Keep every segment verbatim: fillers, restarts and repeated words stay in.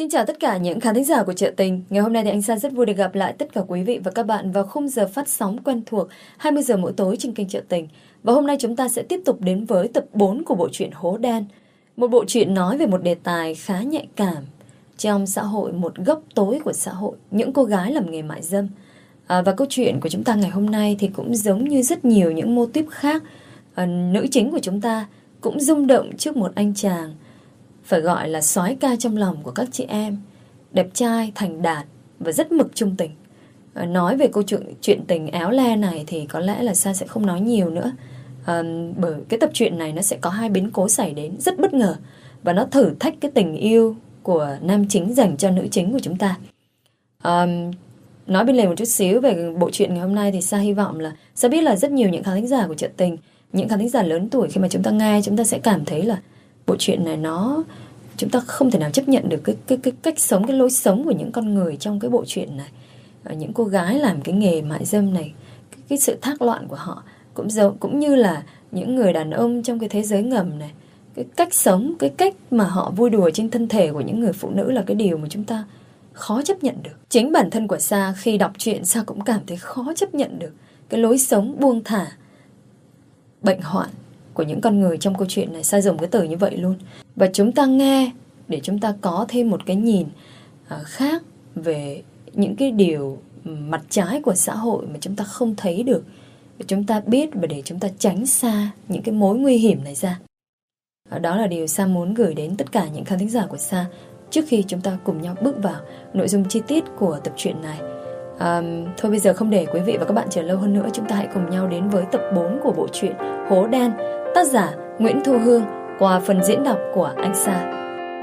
Xin chào tất cả những khán thính giả của Chợ Tình. Ngày hôm nay thì anh Sa rất vui được gặp lại tất cả quý vị và các bạn vào khung giờ phát sóng quen thuộc hai mươi giờ mỗi tối trên kênh Chợ Tình. Và hôm nay chúng ta sẽ tiếp tục đến với tập bốn của bộ truyện Hố Đen. Một bộ truyện nói về một đề tài khá nhạy cảm trong xã hội, một góc tối của xã hội, những cô gái làm nghề mại dâm. À, và câu chuyện của chúng ta ngày hôm nay thì cũng giống như rất nhiều những mô típ khác. À, nữ chính của chúng ta cũng rung động trước một anh chàng phải gọi là soái ca trong lòng của các chị em, đẹp trai, thành đạt và rất mực trung tình. à, Nói về câu chuyện chuyện tình éo le này thì có lẽ là Sa sẽ không nói nhiều nữa, à, bởi cái tập truyện này nó sẽ có hai biến cố xảy đến rất bất ngờ, và nó thử thách cái tình yêu của nam chính dành cho nữ chính của chúng ta. à, Nói bên lề một chút xíu về bộ truyện ngày hôm nay thì Sa hy vọng là Sa biết là rất nhiều những khán thính giả của Chợ Tình, những khán thính giả lớn tuổi, khi mà chúng ta nghe, chúng ta sẽ cảm thấy là bộ truyện này nó chúng ta không thể nào chấp nhận được cái cái cái cách sống, cái lối sống của những con người trong cái bộ truyện này. À, những cô gái làm cái nghề mại dâm này, cái, cái sự thác loạn của họ cũng giống cũng như là những người đàn ông trong cái thế giới ngầm này, cái cách sống, cái cách mà họ vui đùa trên thân thể của những người phụ nữ là cái điều mà chúng ta khó chấp nhận được. Chính bản thân của Sa khi đọc truyện, Sa cũng cảm thấy khó chấp nhận được cái lối sống buông thả, bệnh hoạn của những con người trong câu chuyện này. Sa dùng cái từ như vậy luôn. Và chúng ta nghe để chúng ta có thêm một cái nhìn uh, khác về những cái điều mặt trái của xã hội mà chúng ta không thấy được, để chúng ta biết và để chúng ta tránh xa những cái mối nguy hiểm này ra. uh, Đó là điều Sa muốn gửi đến tất cả những khán thính giả của Sa trước khi chúng ta cùng nhau bước vào nội dung chi tiết của tập truyện này. À, thôi bây giờ không để quý vị và các bạn chờ lâu hơn nữa, chúng ta hãy cùng nhau đến với tập bốn của bộ truyện Hố Đen, tác giả Nguyễn Thu Hương, qua phần diễn đọc của anh Sa.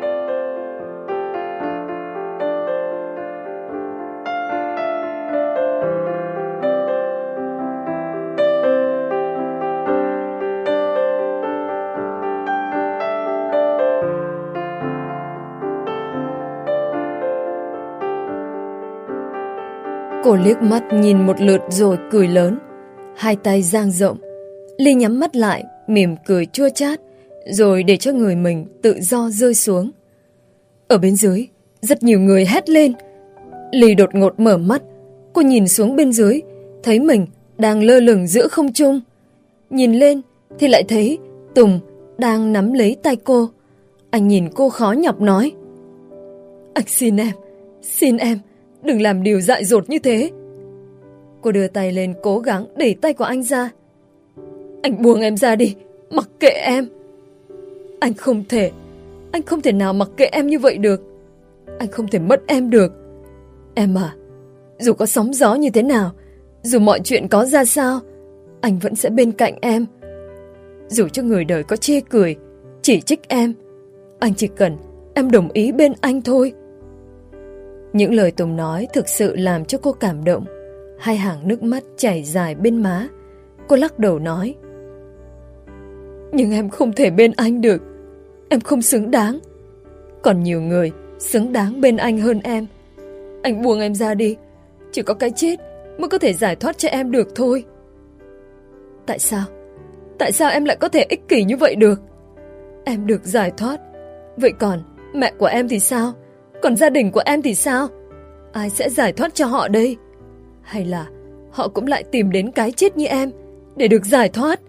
Cô liếc mắt nhìn một lượt rồi cười lớn, hai tay dang rộng. Ly nhắm mắt lại, mỉm cười chua chát, rồi để cho người mình tự do rơi xuống. Ở bên dưới, rất nhiều người hét lên. Ly đột ngột mở mắt, cô nhìn xuống bên dưới, thấy mình đang lơ lửng giữa không trung. Nhìn lên thì lại thấy Tùng đang nắm lấy tay cô. Anh nhìn cô khó nhọc nói: "Anh xin em, xin em, đừng làm điều dại dột như thế." Cô đưa tay lên cố gắng đẩy tay của anh ra. "Anh buông em ra đi, mặc kệ em." "Anh không thể, anh không thể nào mặc kệ em như vậy được. Anh không thể mất em được. Em à, dù có sóng gió như thế nào, dù mọi chuyện có ra sao, anh vẫn sẽ bên cạnh em. Dù cho người đời có chê cười, chỉ trích em, anh chỉ cần em đồng ý bên anh thôi." Những lời Tùng nói thực sự làm cho cô cảm động. Hai hàng nước mắt chảy dài bên má. Cô lắc đầu nói: "Nhưng em không thể bên anh được. Em không xứng đáng. Còn nhiều người xứng đáng bên anh hơn em. Anh buông em ra đi. Chỉ có cái chết mới có thể giải thoát cho em được thôi." "Tại sao? Tại sao em lại có thể ích kỷ như vậy được? Em được giải thoát. Vậy còn mẹ của em thì sao? Còn gia đình của em thì sao? Ai sẽ giải thoát cho họ đây? Hay là họ cũng lại tìm đến cái chết như em để được giải thoát?"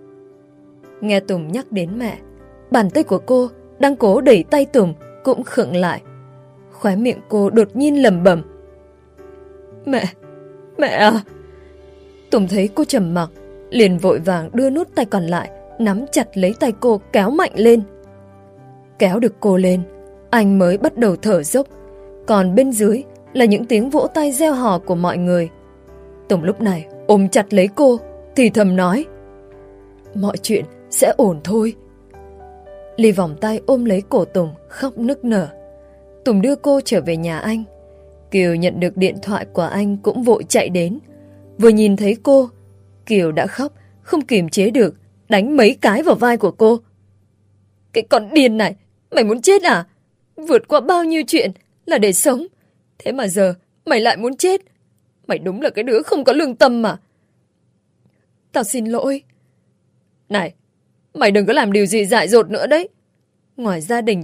Nghe Tùng nhắc đến mẹ, bàn tay của cô đang cố đẩy tay Tùng cũng khựng lại. Khóe miệng cô đột nhiên lẩm bẩm: "Mẹ, mẹ à." Tùng thấy cô trầm mặc, liền vội vàng đưa nút tay còn lại, nắm chặt lấy tay cô kéo mạnh lên. Kéo được cô lên, anh mới bắt đầu thở dốc. Còn bên dưới là những tiếng vỗ tay reo hò của mọi người. Tùng lúc này ôm chặt lấy cô, thì thầm nói: "Mọi chuyện sẽ ổn thôi." Ly vòng tay ôm lấy cổ Tùng, khóc nức nở. Tùng đưa cô trở về nhà anh. Kiều nhận được điện thoại của anh cũng vội chạy đến. Vừa nhìn thấy cô, Kiều đã khóc, không kiềm chế được, đánh mấy cái vào vai của cô. "Cái con điên này, mày muốn chết à? Vượt qua bao nhiêu chuyện là để sống, thế mà giờ mày lại muốn chết. Mày đúng là cái đứa không có lương tâm mà." "Tao xin lỗi." "Này, mày đừng có làm điều gì dại dột nữa đấy. Ngoài gia đình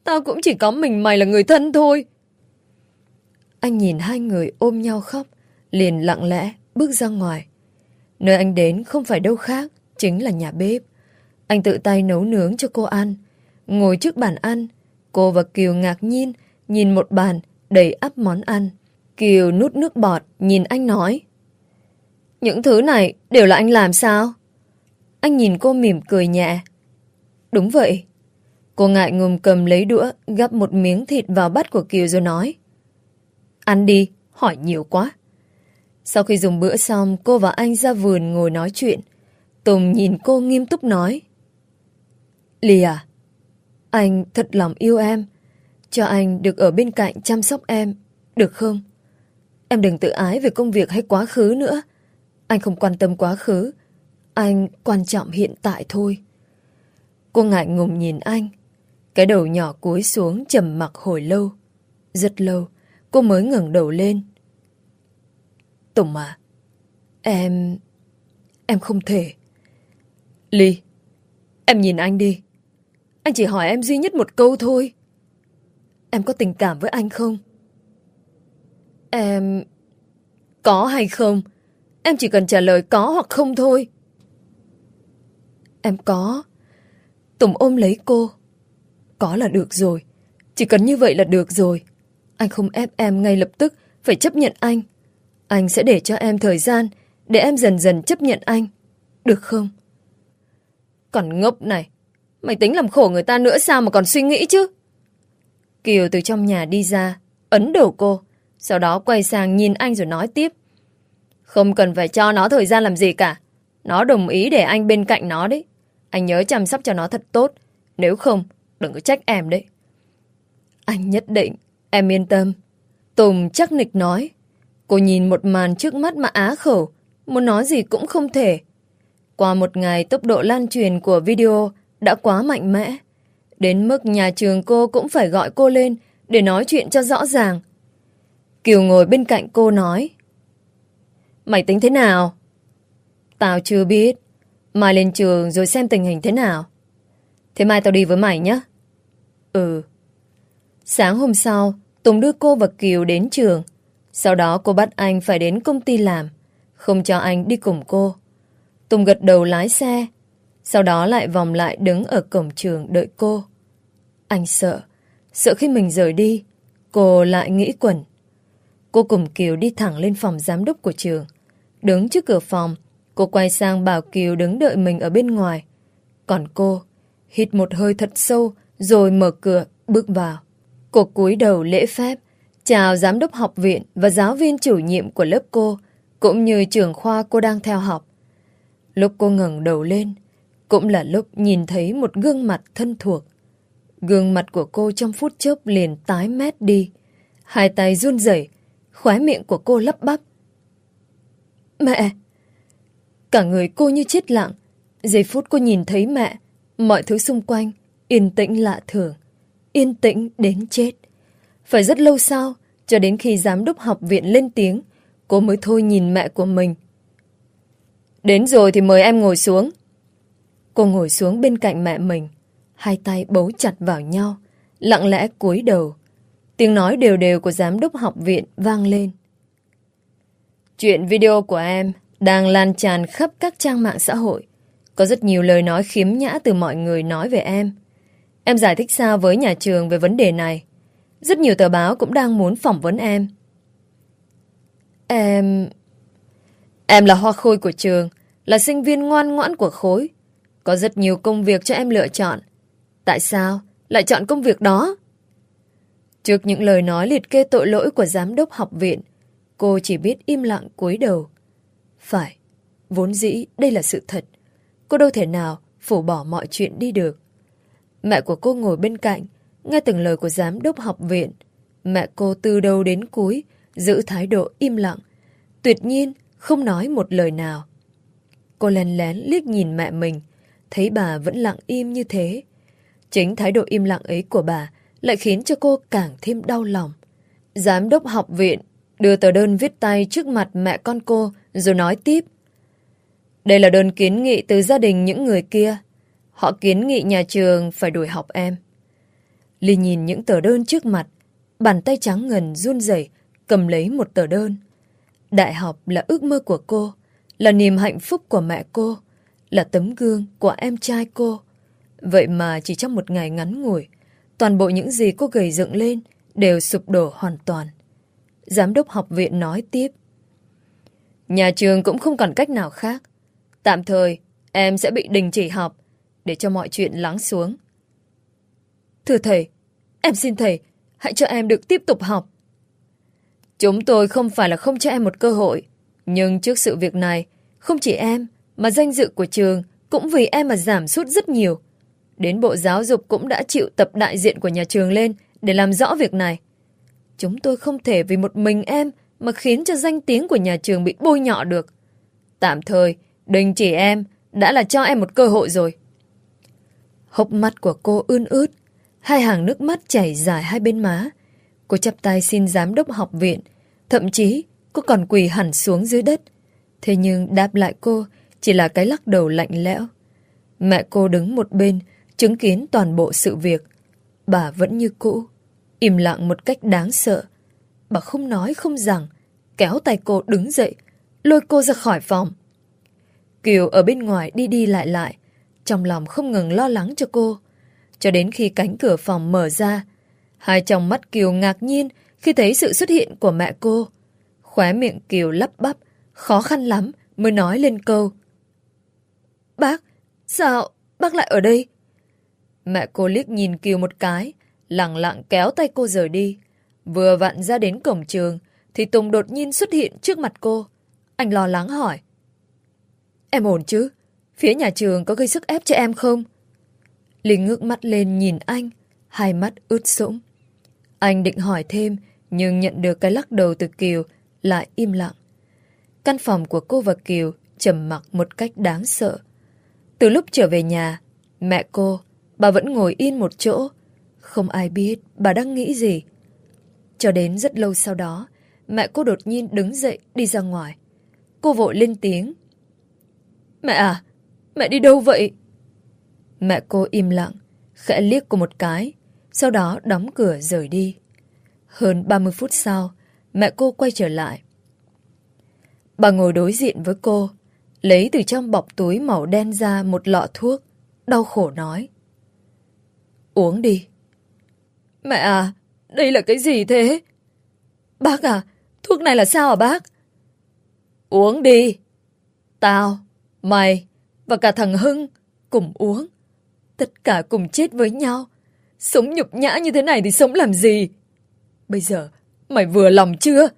Tao cũng chỉ có mình mày là người thân thôi. Anh nhìn hai người ôm nhau khóc, liền lặng lẽ bước ra ngoài. Nơi anh đến không phải đâu khác, chính là nhà bếp. Anh tự tay nấu nướng cho cô ăn. Ngồi trước bàn ăn, cô và Kiều ngạc nhiên nhìn một bàn đầy ắp món ăn. Kiều nuốt nước bọt nhìn anh nói: Những thứ này đều là anh làm sao? Anh nhìn cô mỉm cười nhẹ. Đúng vậy. Cô ngại ngùng cầm lấy đũa, gắp một miếng thịt vào bát của Kiều rồi nói: Ăn đi, hỏi nhiều quá. Sau khi dùng bữa xong, cô và anh ra vườn ngồi nói chuyện. Tùng nhìn cô nghiêm túc nói: Ly à, anh thật lòng yêu em. Cho anh được ở bên cạnh chăm sóc em, được không? Em đừng tự ái về công việc hay quá khứ nữa. Anh không quan tâm quá khứ, anh quan trọng hiện tại thôi. Cô ngại ngùng nhìn anh. Cái đầu nhỏ cúi xuống trầm mặc hồi lâu. Rất lâu, cô mới ngẩng đầu lên. Tùng à, em... Em không thể. Ly, em nhìn anh đi. Anh chỉ hỏi em duy nhất một câu thôi. Em có tình cảm với anh không? Em... Có hay không? Em chỉ cần trả lời có hoặc không thôi. Em có. Tùng ôm lấy cô. Có là được rồi. Chỉ cần như vậy là được rồi. Anh không ép em ngay lập tức phải chấp nhận anh. Anh sẽ để cho em thời gian để em dần dần chấp nhận anh. Được không? Còn ngốc này, mày tính làm khổ người ta nữa sao mà còn suy nghĩ chứ? Kiều từ trong nhà đi ra, ấn đầu cô, sau đó quay sang nhìn anh rồi nói tiếp. Không cần phải cho nó thời gian làm gì cả. Nó đồng ý để anh bên cạnh nó đấy. Anh nhớ chăm sóc cho nó thật tốt. Nếu không, đừng có trách em đấy. Anh nhất định, em yên tâm. Tùng chắc nịch nói. Cô nhìn một màn trước mắt mà á khẩu, muốn nói gì cũng không thể. Qua một ngày, tốc độ lan truyền của video đã quá mạnh mẽ. Đến mức nhà trường cô cũng phải gọi cô lên để nói chuyện cho rõ ràng. Kiều ngồi bên cạnh cô nói. Mày tính thế nào? Tao chưa biết. Mai lên trường rồi xem tình hình thế nào. Thế mai tao đi với mày nhé. Ừ. Sáng hôm sau, Tùng đưa cô và Kiều đến trường. Sau đó cô bắt anh phải đến công ty làm, không cho anh đi cùng cô. Tùng gật đầu lái xe, sau đó lại vòng lại đứng ở cổng trường đợi cô. Anh sợ, sợ khi mình rời đi, cô lại nghĩ quẩn. Cô cùng Kiều đi thẳng lên phòng giám đốc của trường. Đứng trước cửa phòng, cô quay sang bảo Kiều đứng đợi mình ở bên ngoài. Còn cô hít một hơi thật sâu rồi mở cửa bước vào. Cô cúi đầu lễ phép chào giám đốc học viện và giáo viên chủ nhiệm của lớp cô, cũng như trưởng khoa cô đang theo học. Lúc cô ngẩng đầu lên, cũng là lúc nhìn thấy một gương mặt thân thuộc. Gương mặt của cô trong phút chốc liền tái mét đi. Hai tay run rẩy, khóe miệng của cô lắp bắp. Mẹ! Cả người cô như chết lặng. Giây phút cô nhìn thấy mẹ, mọi thứ xung quanh yên tĩnh lạ thường. Yên tĩnh đến chết. Phải rất lâu sau, cho đến khi giám đốc học viện lên tiếng, cô mới thôi nhìn mẹ của mình. Đến rồi thì mời em ngồi xuống. Cô ngồi xuống bên cạnh mẹ mình, hai tay bấu chặt vào nhau, lặng lẽ cúi đầu. Tiếng nói đều đều của giám đốc học viện vang lên. Chuyện video của em đang lan tràn khắp các trang mạng xã hội. Có rất nhiều lời nói khiếm nhã từ mọi người nói về em. Em giải thích sao với nhà trường về vấn đề này? Rất nhiều tờ báo cũng đang muốn phỏng vấn em. Em... Em là hoa khôi của trường, là sinh viên ngoan ngoãn của khối. Có rất nhiều công việc cho em lựa chọn. Tại sao lại chọn công việc đó? Trước những lời nói liệt kê tội lỗi của giám đốc học viện, cô chỉ biết im lặng cúi đầu. Phải, vốn dĩ đây là sự thật. Cô đâu thể nào phủ bỏ mọi chuyện đi được. Mẹ của cô ngồi bên cạnh, nghe từng lời của giám đốc học viện. Mẹ cô từ đầu đến cuối giữ thái độ im lặng, tuyệt nhiên không nói một lời nào. Cô lén lén liếc nhìn mẹ mình, thấy bà vẫn lặng im như thế. Chính thái độ im lặng ấy của bà lại khiến cho cô càng thêm đau lòng. Giám đốc học viện đưa tờ đơn viết tay trước mặt mẹ con cô rồi nói tiếp. Đây là đơn kiến nghị từ gia đình những người kia. Họ kiến nghị nhà trường phải đuổi học em. Ly nhìn những tờ đơn trước mặt, bàn tay trắng ngần run rẩy cầm lấy một tờ đơn. Đại học là ước mơ của cô, là niềm hạnh phúc của mẹ cô, là tấm gương của em trai cô. Vậy mà chỉ trong một ngày ngắn ngủi, toàn bộ những gì cô gầy dựng lên đều sụp đổ hoàn toàn. Giám đốc học viện nói tiếp. Nhà trường cũng không còn cách nào khác. Tạm thời, em sẽ bị đình chỉ học để cho mọi chuyện lắng xuống. Thưa thầy, em xin thầy, hãy cho em được tiếp tục học. Chúng tôi không phải là không cho em một cơ hội, nhưng trước sự việc này, không chỉ em, mà danh dự của trường cũng vì em mà giảm sút rất nhiều. Đến Bộ Giáo dục cũng đã chịu tập đại diện của nhà trường lên để làm rõ việc này. Chúng tôi không thể vì một mình em mà khiến cho danh tiếng của nhà trường bị bôi nhọ được. Tạm thời, đình chỉ em đã là cho em một cơ hội rồi. Hốc mắt của cô ươn ướt, hai hàng nước mắt chảy dài hai bên má. Cô chắp tay xin giám đốc học viện, thậm chí cô còn quỳ hẳn xuống dưới đất. Thế nhưng đáp lại cô chỉ là cái lắc đầu lạnh lẽo. Mẹ cô đứng một bên, chứng kiến toàn bộ sự việc. Bà vẫn như cũ, im lặng một cách đáng sợ. Bà không nói không rằng, kéo tay cô đứng dậy, lôi cô ra khỏi phòng. Kiều ở bên ngoài đi đi lại lại, trong lòng không ngừng lo lắng cho cô. Cho đến khi cánh cửa phòng mở ra, hai trong mắt Kiều ngạc nhiên khi thấy sự xuất hiện của mẹ cô. Khóe miệng Kiều lắp bắp, khó khăn lắm mới nói lên câu. Bác, sao bác lại ở đây? Mẹ cô liếc nhìn Kiều một cái, lẳng lặng kéo tay cô rời đi. Vừa vặn ra đến cổng trường, thì Tùng đột nhiên xuất hiện trước mặt cô. Anh lo lắng hỏi. Em ổn chứ? Phía nhà trường có gây sức ép cho em không? Linh ngước mắt lên nhìn anh, hai mắt ướt sũng. Anh định hỏi thêm, nhưng nhận được cái lắc đầu từ Kiều, lại im lặng. Căn phòng của cô và Kiều trầm mặc một cách đáng sợ. Từ lúc trở về nhà, mẹ cô, bà vẫn ngồi yên một chỗ. Không ai biết bà đang nghĩ gì. Cho đến rất lâu sau đó, mẹ cô đột nhiên đứng dậy đi ra ngoài. Cô vội lên tiếng. Mẹ à, mẹ đi đâu vậy? Mẹ cô im lặng, khẽ liếc cô một cái, sau đó đóng cửa rời đi. Hơn ba mươi phút sau, mẹ cô quay trở lại. Bà ngồi đối diện với cô, lấy từ trong bọc túi màu đen ra một lọ thuốc, đau khổ nói. Uống đi. Mẹ à, đây là cái gì thế? Bác à, thuốc này là sao hả bác? Uống đi. Tao, mày và cả thằng Hưng cùng uống. Tất cả cùng chết với nhau. Sống nhục nhã như thế này thì sống làm gì? Bây giờ mày vừa lòng chưa?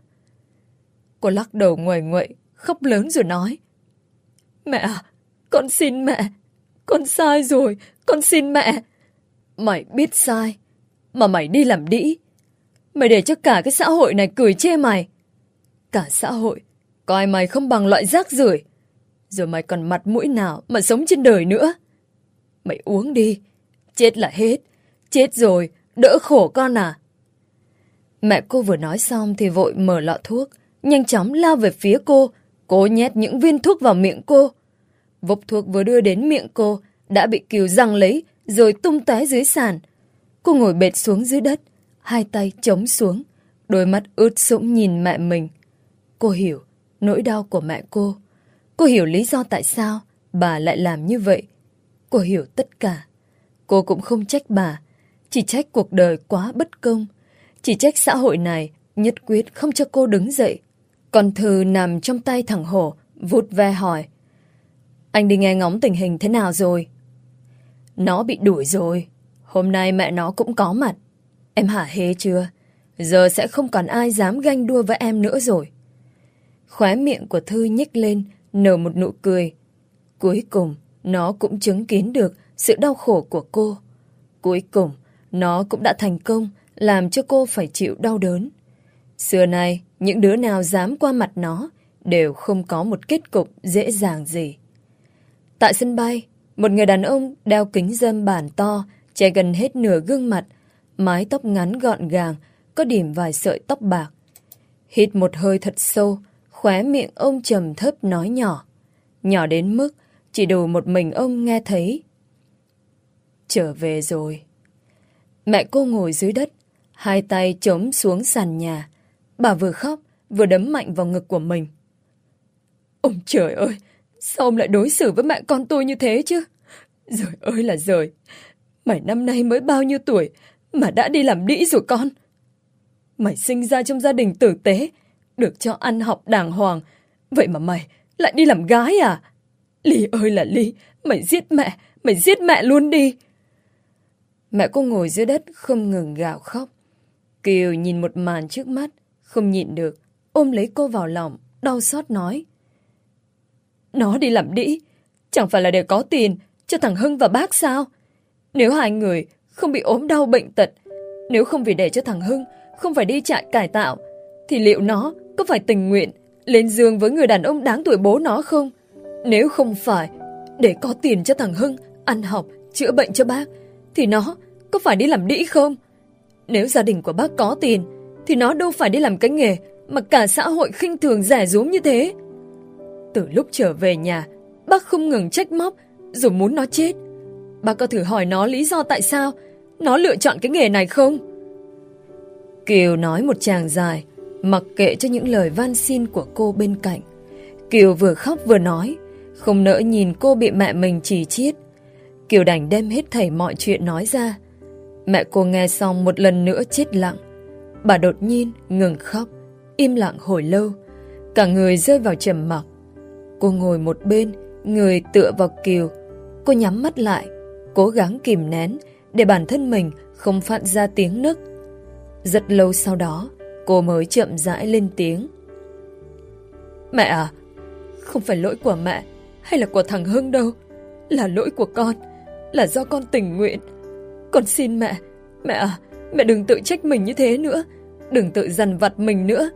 Cô lắc đầu nguầy nguậy, khóc lớn rồi nói. Mẹ à, con xin mẹ. Con sai rồi, con xin mẹ. Mày biết sai, mà mày đi làm đĩ. Mày để cho cả cái xã hội này cười chê mày. Cả xã hội coi mày không bằng loại rác rưởi. Rồi mày còn mặt mũi nào mà sống trên đời nữa. Mày uống đi, chết là hết. Chết rồi, đỡ khổ con à. Mẹ cô vừa nói xong thì vội mở lọ thuốc, nhanh chóng lao về phía cô. Cô nhét những viên thuốc vào miệng cô. Vốc thuốc vừa đưa đến miệng cô đã bị Kiều giằng lấy rồi tung tóe dưới sàn. Cô ngồi bệt xuống dưới đất, hai tay chống xuống, đôi mắt ướt sũng nhìn mẹ mình. Cô hiểu nỗi đau của mẹ cô. Cô hiểu lý do tại sao bà lại làm như vậy. Cô hiểu tất cả. Cô cũng không trách bà, chỉ trách cuộc đời quá bất công. Chỉ trách xã hội này nhất quyết không cho cô đứng dậy. Còn Thư nằm trong tay thằng Hổ, vút ve hỏi. Anh đi nghe ngóng tình hình thế nào rồi? Nó bị đuổi rồi. Hôm nay mẹ nó cũng có mặt. Em hả hê chưa? Giờ sẽ không còn ai dám ganh đua với em nữa rồi. Khóe miệng của Thư nhếch lên, nở một nụ cười. Cuối cùng, nó cũng chứng kiến được sự đau khổ của cô. Cuối cùng, nó cũng đã thành công làm cho cô phải chịu đau đớn. Xưa nay, những đứa nào dám qua mặt nó đều không có một kết cục dễ dàng gì. Tại sân bay, một người đàn ông đeo kính râm bản to, che gần hết nửa gương mặt, mái tóc ngắn gọn gàng, có điểm vài sợi tóc bạc. Hít một hơi thật sâu, khóe miệng ông trầm thấp nói nhỏ. Nhỏ đến mức chỉ đủ một mình ông nghe thấy. Trở về rồi. Mẹ cô ngồi dưới đất, hai tay chống xuống sàn nhà. Bà vừa khóc, vừa đấm mạnh vào ngực của mình. Ôi trời ơi, sao ông lại đối xử với mẹ con tôi như thế chứ? Giời ơi là giời, mày năm nay mới bao nhiêu tuổi mà đã đi làm đĩ rồi con? Mày sinh ra trong gia đình tử tế, được cho ăn học đàng hoàng, vậy mà mày lại đi làm gái à? Ly ơi là Ly, mày giết mẹ, mày giết mẹ luôn đi. Mẹ cô ngồi dưới đất không ngừng gào khóc. Kiều nhìn một màn trước mắt, không nhịn được, ôm lấy cô vào lòng, đau xót nói. Nó đi làm đĩ, chẳng phải là để có tiền cho thằng Hưng và bác sao? Nếu hai người không bị ốm đau bệnh tật, nếu không vì để cho thằng Hưng không phải đi trại cải tạo, thì liệu nó có phải tình nguyện lên giường với người đàn ông đáng tuổi bố nó không? Nếu không phải để có tiền cho thằng Hưng ăn học, chữa bệnh cho bác, thì nó có phải đi làm đĩ không? Nếu gia đình của bác có tiền, thì nó đâu phải đi làm cái nghề mà cả xã hội khinh thường rẻ rúm như thế. Từ lúc trở về nhà, bác không ngừng trách móc, rồi muốn nó chết. Bác có thử hỏi nó lý do tại sao nó lựa chọn cái nghề này không? Kiều nói một tràng dài, mặc kệ cho những lời van xin của cô bên cạnh. Kiều vừa khóc vừa nói, không nỡ nhìn cô bị mẹ mình chỉ chiết. Kiều đành đem hết thảy mọi chuyện nói ra. Mẹ cô nghe xong một lần nữa chết lặng. Bà đột nhiên ngừng khóc, im lặng hồi lâu, cả người rơi vào trầm mặc. Cô ngồi một bên, người tựa vào Kiều. Cô nhắm mắt lại, cố gắng kìm nén để bản thân mình không phát ra tiếng nức. Rất lâu sau đó, cô mới chậm rãi lên tiếng. Mẹ à, không phải lỗi của mẹ hay là của thằng Hưng đâu, là lỗi của con, là do con tình nguyện. Con xin mẹ, mẹ à, mẹ đừng tự trách mình như thế nữa, đừng tự dằn vặt mình nữa.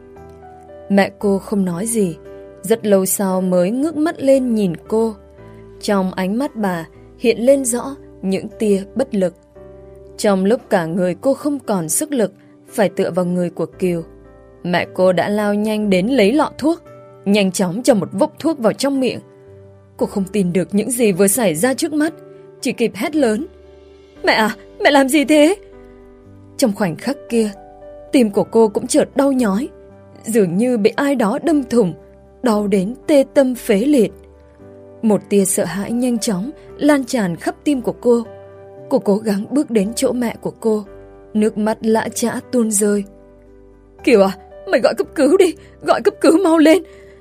Mẹ cô không nói gì, rất lâu sau mới ngước mắt lên nhìn cô. Trong ánh mắt bà hiện lên rõ những tia bất lực. Trong lúc cả người cô không còn sức lực, phải tựa vào người của Kiều, mẹ cô đã lao nhanh đến lấy lọ thuốc, nhanh chóng cho một vốc thuốc vào trong miệng. Cô không tin được những gì vừa xảy ra trước mắt, chỉ kịp hét lớn. Mẹ à, mẹ làm gì thế? Trong khoảnh khắc kia, tim của cô cũng chợt đau nhói, dường như bị ai đó đâm thủng, đau đến tê tâm phế liệt. Một tia sợ hãi nhanh chóng lan tràn khắp tim của cô. Cô cố gắng bước đến chỗ mẹ của cô, nước mắt lã chã tuôn rơi. Kiều à, mày gọi cấp cứu đi, gọi cấp cứu mau lên.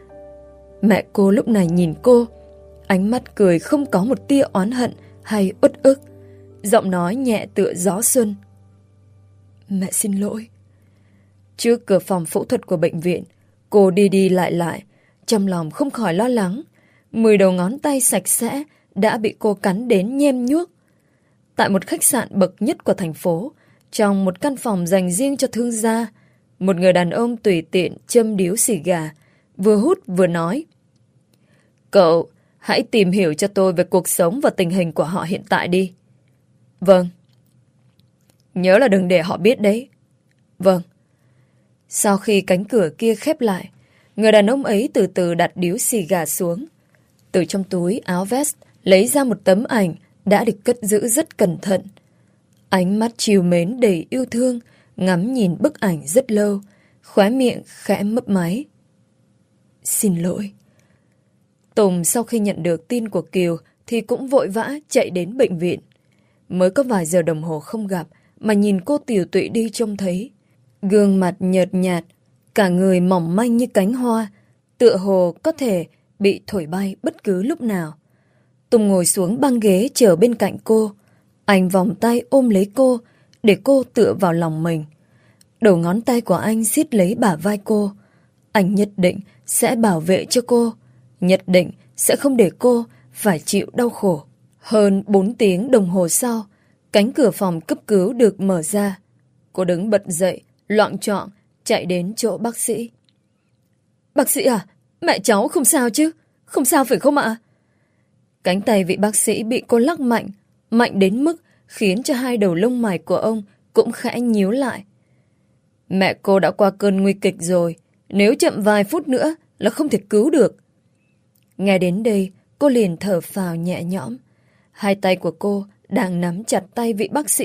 Mẹ cô lúc này nhìn cô, ánh mắt cười không có một tia oán hận hay uất ức, giọng nói nhẹ tựa gió xuân. Mẹ xin lỗi. Trước cửa phòng phẫu thuật của bệnh viện, cô đi đi lại lại, trong lòng không khỏi lo lắng. Mười đầu ngón tay sạch sẽ đã bị cô cắn đến nhem nhuốc. Tại một khách sạn bậc nhất của thành phố, trong một căn phòng dành riêng cho thương gia, một người đàn ông tùy tiện châm điếu xì gà, vừa hút vừa nói. Cậu, hãy tìm hiểu cho tôi về cuộc sống và tình hình của họ hiện tại đi. Vâng. Nhớ là đừng để họ biết đấy. Vâng. Sau khi cánh cửa kia khép lại, người đàn ông ấy từ từ đặt điếu xì gà xuống. Từ trong túi áo vest lấy ra một tấm ảnh đã được cất giữ rất cẩn thận. Ánh mắt trìu mến đầy yêu thương, ngắm nhìn bức ảnh rất lâu, khóe miệng khẽ mấp máy. Xin lỗi. Tùng sau khi nhận được tin của Kiều thì cũng vội vã chạy đến bệnh viện. Mới có vài giờ đồng hồ không gặp mà nhìn cô tiều tụy đi trông thấy. Gương mặt nhợt nhạt, cả người mỏng manh như cánh hoa, tựa hồ có thể bị thổi bay bất cứ lúc nào. Tùng ngồi xuống băng ghế chờ bên cạnh cô. Anh vòng tay ôm lấy cô để cô tựa vào lòng mình. Đầu ngón tay của anh siết lấy bả vai cô. Anh nhất định sẽ bảo vệ cho cô, nhất định sẽ không để cô phải chịu đau khổ. Hơn bốn tiếng đồng hồ sau, cánh cửa phòng cấp cứu được mở ra. Cô đứng bật dậy, loạng choạng chạy đến chỗ bác sĩ. Bác sĩ à, mẹ cháu không sao chứ? Không sao phải không ạ? Cánh tay vị bác sĩ bị cô lắc mạnh, mạnh đến mức khiến cho hai đầu lông mày của ông cũng khẽ nhíu lại. Mẹ cô đã qua cơn nguy kịch rồi, nếu chậm vài phút nữa là không thể cứu được. Nghe đến đây, cô liền thở phào nhẹ nhõm. Hai tay của cô đang nắm chặt tay vị bác sĩ,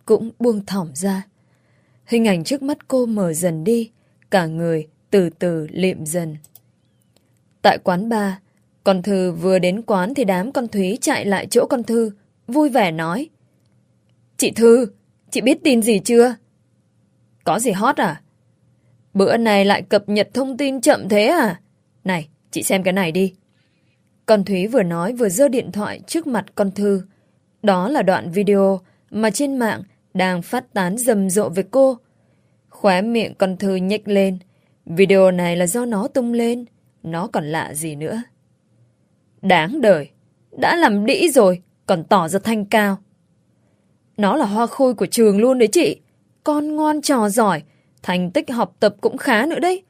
cũng buông thõng ra. Hình ảnh trước mắt cô mờ dần đi, cả người từ từ liệm dần. Tại quán bar, con Thư vừa đến quán thì đám con Thúy chạy lại chỗ con Thư, vui vẻ nói: Chị Thư, chị biết tin gì chưa? Có gì hot à? Bữa này lại cập nhật thông tin chậm thế à? Này, chị xem cái này đi. Con Thúy vừa nói vừa giơ điện thoại trước mặt con Thư. Đó là đoạn video mà trên mạng đang phát tán rầm rộ về cô. Khóe miệng con Thư nhếch lên. Video này là do nó tung lên. Nó còn lạ gì nữa. Đáng đời. Đã làm đĩ rồi, còn tỏ ra thanh cao. Nó là hoa khôi của trường luôn đấy chị. Con ngoan trò giỏi, thành tích học tập cũng khá nữa đấy.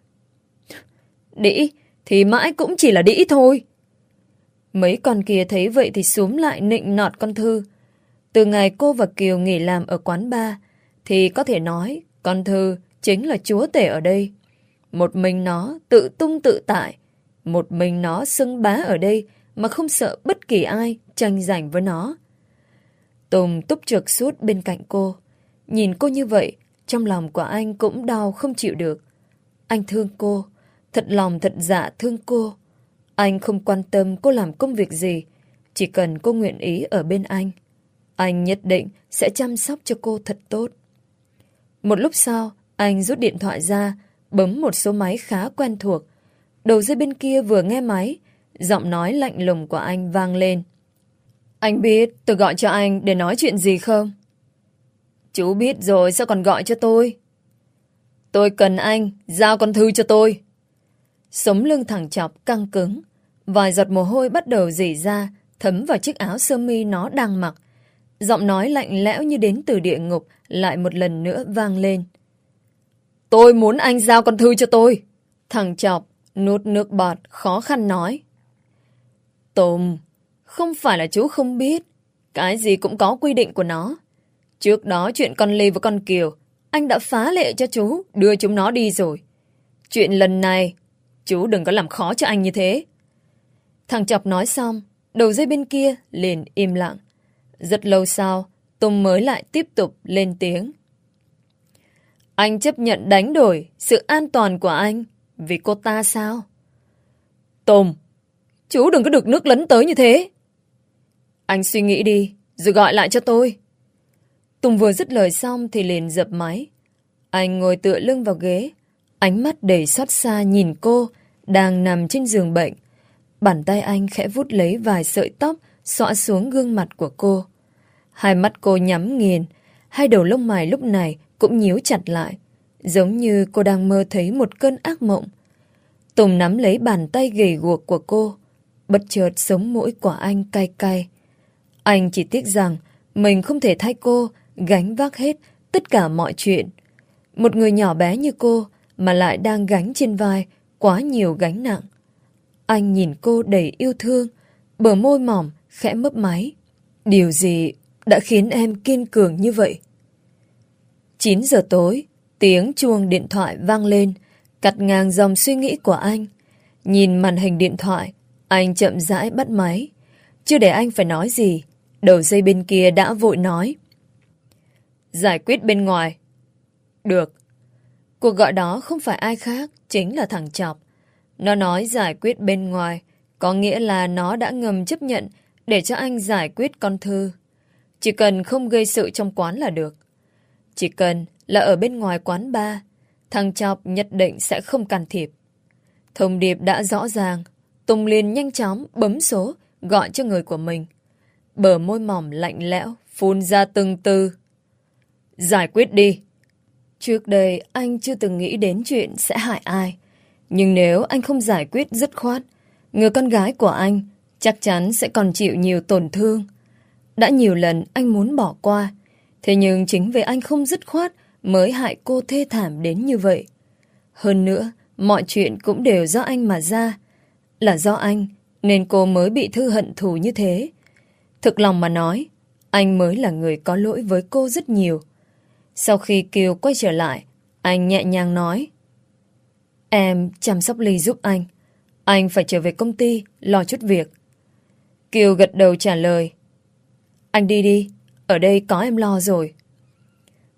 Đĩ thì mãi cũng chỉ là đĩ thôi. Mấy con kia thấy vậy thì xúm lại nịnh nọt con Thư. Từ ngày cô và Kiều nghỉ làm ở quán bar thì có thể nói con Thư chính là chúa tể ở đây. Một mình nó tự tung tự tại, một mình nó xưng bá ở đây mà không sợ bất kỳ ai tranh giành với nó. Tùng túc trực suốt bên cạnh cô. Nhìn cô như vậy, trong lòng của anh cũng đau không chịu được. Anh thương cô, thật lòng thật dạ thương cô. Anh không quan tâm cô làm công việc gì, chỉ cần cô nguyện ý ở bên anh. Anh nhất định sẽ chăm sóc cho cô thật tốt. Một lúc sau, anh rút điện thoại ra, bấm một số máy khá quen thuộc. Đầu dây bên kia vừa nghe máy, giọng nói lạnh lùng của anh vang lên. Anh biết tôi gọi cho anh để nói chuyện gì không? Chú biết rồi, sao còn gọi cho tôi? Tôi cần anh giao con Thư cho tôi. Sống lưng thẳng chọc căng cứng, vài giọt mồ hôi bắt đầu rỉ ra, thấm vào chiếc áo sơ mi nó đang mặc. Giọng nói lạnh lẽo như đến từ địa ngục lại một lần nữa vang lên. Tôi muốn anh giao con Thư cho tôi. Thằng chọc nuốt nước bọt khó khăn nói. Tùng, không phải là chú không biết, cái gì cũng có quy định của nó. Trước đó chuyện con Ly và con Kiều, anh đã phá lệ cho chú đưa chúng nó đi rồi. Chuyện lần này, chú đừng có làm khó cho anh như thế. Thằng chọc nói xong, đầu dây bên kia liền im lặng. Rất lâu sau, Tùng mới lại tiếp tục lên tiếng. Anh chấp nhận đánh đổi sự an toàn của anh vì cô ta sao? Tùng, chú đừng có được nước lấn tới như thế. Anh suy nghĩ đi, rồi gọi lại cho tôi. Tùng vừa dứt lời xong thì liền dập máy. Anh ngồi tựa lưng vào ghế, ánh mắt đầy xót xa nhìn cô đang nằm trên giường bệnh. Bàn tay anh khẽ vuốt lấy vài sợi tóc xõa xuống gương mặt của cô. Hai mắt cô nhắm nghiền, hai đầu lông mày lúc này cũng nhíu chặt lại, giống như cô đang mơ thấy một cơn ác mộng. Tùng nắm lấy bàn tay gầy guộc của cô, bất chợt sống mũi của anh cay cay. Anh chỉ tiếc rằng mình không thể thay cô gánh vác hết tất cả mọi chuyện. Một người nhỏ bé như cô mà lại đang gánh trên vai quá nhiều gánh nặng. Anh nhìn cô đầy yêu thương, bờ môi mỏng khẽ mấp máy. Điều gì đã khiến em kiên cường như vậy? chín giờ tối, tiếng chuông điện thoại vang lên, cắt ngang dòng suy nghĩ của anh. Nhìn màn hình điện thoại, anh chậm rãi bắt máy. Chưa để anh phải nói gì, đầu dây bên kia đã vội nói. Giải quyết bên ngoài. Được. Cuộc gọi đó không phải ai khác, chính là thằng Chọc. Nó nói giải quyết bên ngoài, có nghĩa là nó đã ngầm chấp nhận để cho anh giải quyết con Thư. Chỉ cần không gây sự trong quán là được. Chỉ cần là ở bên ngoài quán bar, thằng Chọc nhất định sẽ không can thiệp. Thông điệp đã rõ ràng, Tùng liền nhanh chóng bấm số gọi cho người của mình. Bờ môi mỏng lạnh lẽo phun ra từng từ. Giải quyết đi. Trước đây anh chưa từng nghĩ đến chuyện sẽ hại ai. Nhưng nếu anh không giải quyết dứt khoát, người con gái của anh chắc chắn sẽ còn chịu nhiều tổn thương. Đã nhiều lần anh muốn bỏ qua, thế nhưng chính vì anh không dứt khoát mới hại cô thê thảm đến như vậy. Hơn nữa, mọi chuyện cũng đều do anh mà ra. Là do anh nên cô mới bị Thư hận thù như thế. Thực lòng mà nói, anh mới là người có lỗi với cô rất nhiều. Sau khi Kiều quay trở lại, anh nhẹ nhàng nói. Em chăm sóc Ly giúp anh. Anh phải trở về công ty, lo chút việc. Kiều gật đầu trả lời. Anh đi đi, ở đây có em lo rồi.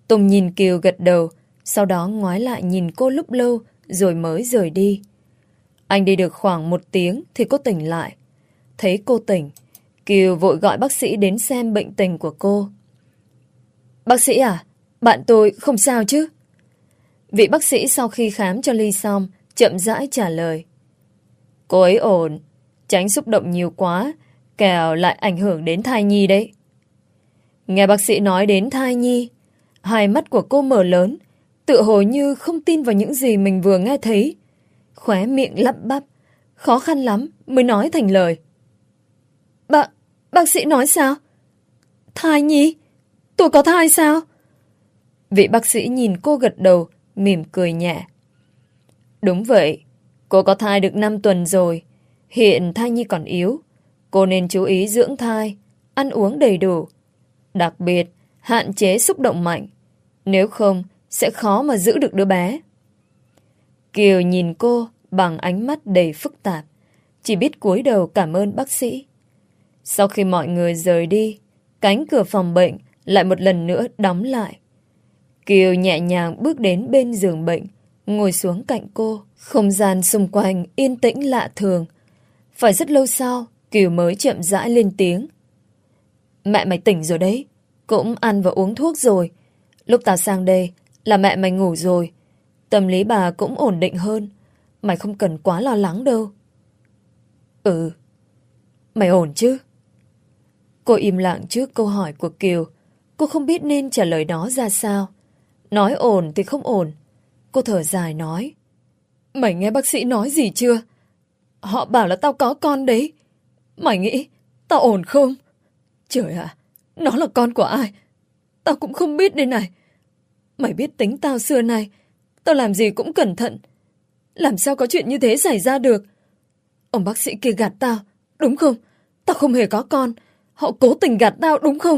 Tùng nhìn Kiều gật đầu, sau đó ngoái lại nhìn cô lúc lâu rồi mới rời đi. Anh đi được khoảng một tiếng thì cô tỉnh lại. Thấy cô tỉnh, Kiều vội gọi bác sĩ đến xem bệnh tình của cô. Bác sĩ à, bạn tôi không sao chứ? Vị bác sĩ sau khi khám cho Ly xong, chậm rãi trả lời. Cô ấy ổn, tránh xúc động nhiều quá, kẻo lại ảnh hưởng đến thai nhi đấy. Nghe bác sĩ nói đến thai nhi, hai mắt của cô mở lớn, tựa hồ như không tin vào những gì mình vừa nghe thấy. Khóe miệng lắp bắp, khó khăn lắm mới nói thành lời. Bác, bác sĩ nói sao? Thai nhi? Tôi có thai sao? Vị bác sĩ nhìn cô gật đầu, mỉm cười nhẹ. Đúng vậy, cô có thai được năm tuần rồi. Hiện thai nhi còn yếu. Cô nên chú ý dưỡng thai, ăn uống đầy đủ. Đặc biệt, hạn chế xúc động mạnh. Nếu không, sẽ khó mà giữ được đứa bé. Kiều nhìn cô bằng ánh mắt đầy phức tạp, chỉ biết cúi đầu cảm ơn bác sĩ. Sau khi mọi người rời đi, cánh cửa phòng bệnh lại một lần nữa đóng lại. Kiều nhẹ nhàng bước đến bên giường bệnh, ngồi xuống cạnh cô. Không gian xung quanh yên tĩnh lạ thường. Phải rất lâu sau, Kiều mới chậm rãi lên tiếng. Mẹ mày tỉnh rồi đấy, cũng ăn và uống thuốc rồi. Lúc tao sang đây là mẹ mày ngủ rồi. Tâm lý bà cũng ổn định hơn. Mày không cần quá lo lắng đâu. Ừ, mày ổn chứ? Cô im lặng trước câu hỏi của Kiều. Cô không biết nên trả lời đó ra sao. Nói ổn thì không ổn. Cô thở dài nói. Mày nghe bác sĩ nói gì chưa? Họ bảo là tao có con đấy. Mày nghĩ tao ổn không? Trời ạ, nó là con của ai? Tao cũng không biết đây này. Mày biết tính tao xưa nay, tao làm gì cũng cẩn thận. Làm sao có chuyện như thế xảy ra được? Ông bác sĩ kia gạt tao, đúng không? Tao không hề có con. Họ cố tình gạt tao, đúng không?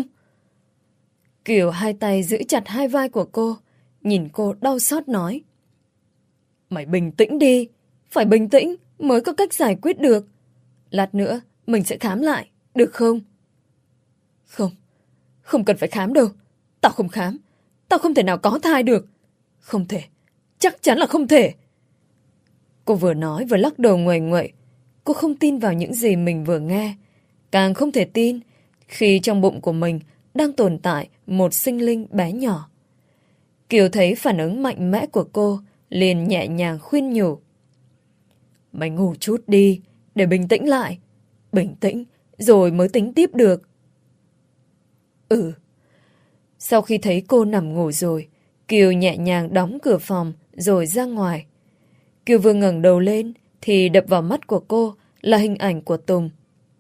Kiều hai tay giữ chặt hai vai của cô, nhìn cô đau xót nói. Mày bình tĩnh đi, phải bình tĩnh mới có cách giải quyết được. Lát nữa mình sẽ khám lại, được không? Không, không cần phải khám đâu. Tao không khám, tao không thể nào có thai được. Không thể, chắc chắn là không thể. Cô vừa nói vừa lắc đầu nguầy nguậy. Cô không tin vào những gì mình vừa nghe. Càng không thể tin khi trong bụng của mình đang tồn tại một sinh linh bé nhỏ. Kiều thấy phản ứng mạnh mẽ của cô, liền nhẹ nhàng khuyên nhủ. Mày ngủ chút đi, để bình tĩnh lại. Bình tĩnh, rồi mới tính tiếp được. Ừ. Sau khi thấy cô nằm ngủ rồi, Kiều nhẹ nhàng đóng cửa phòng rồi ra ngoài. Kiều vừa ngẩng đầu lên thì đập vào mắt của cô là hình ảnh của Tùng.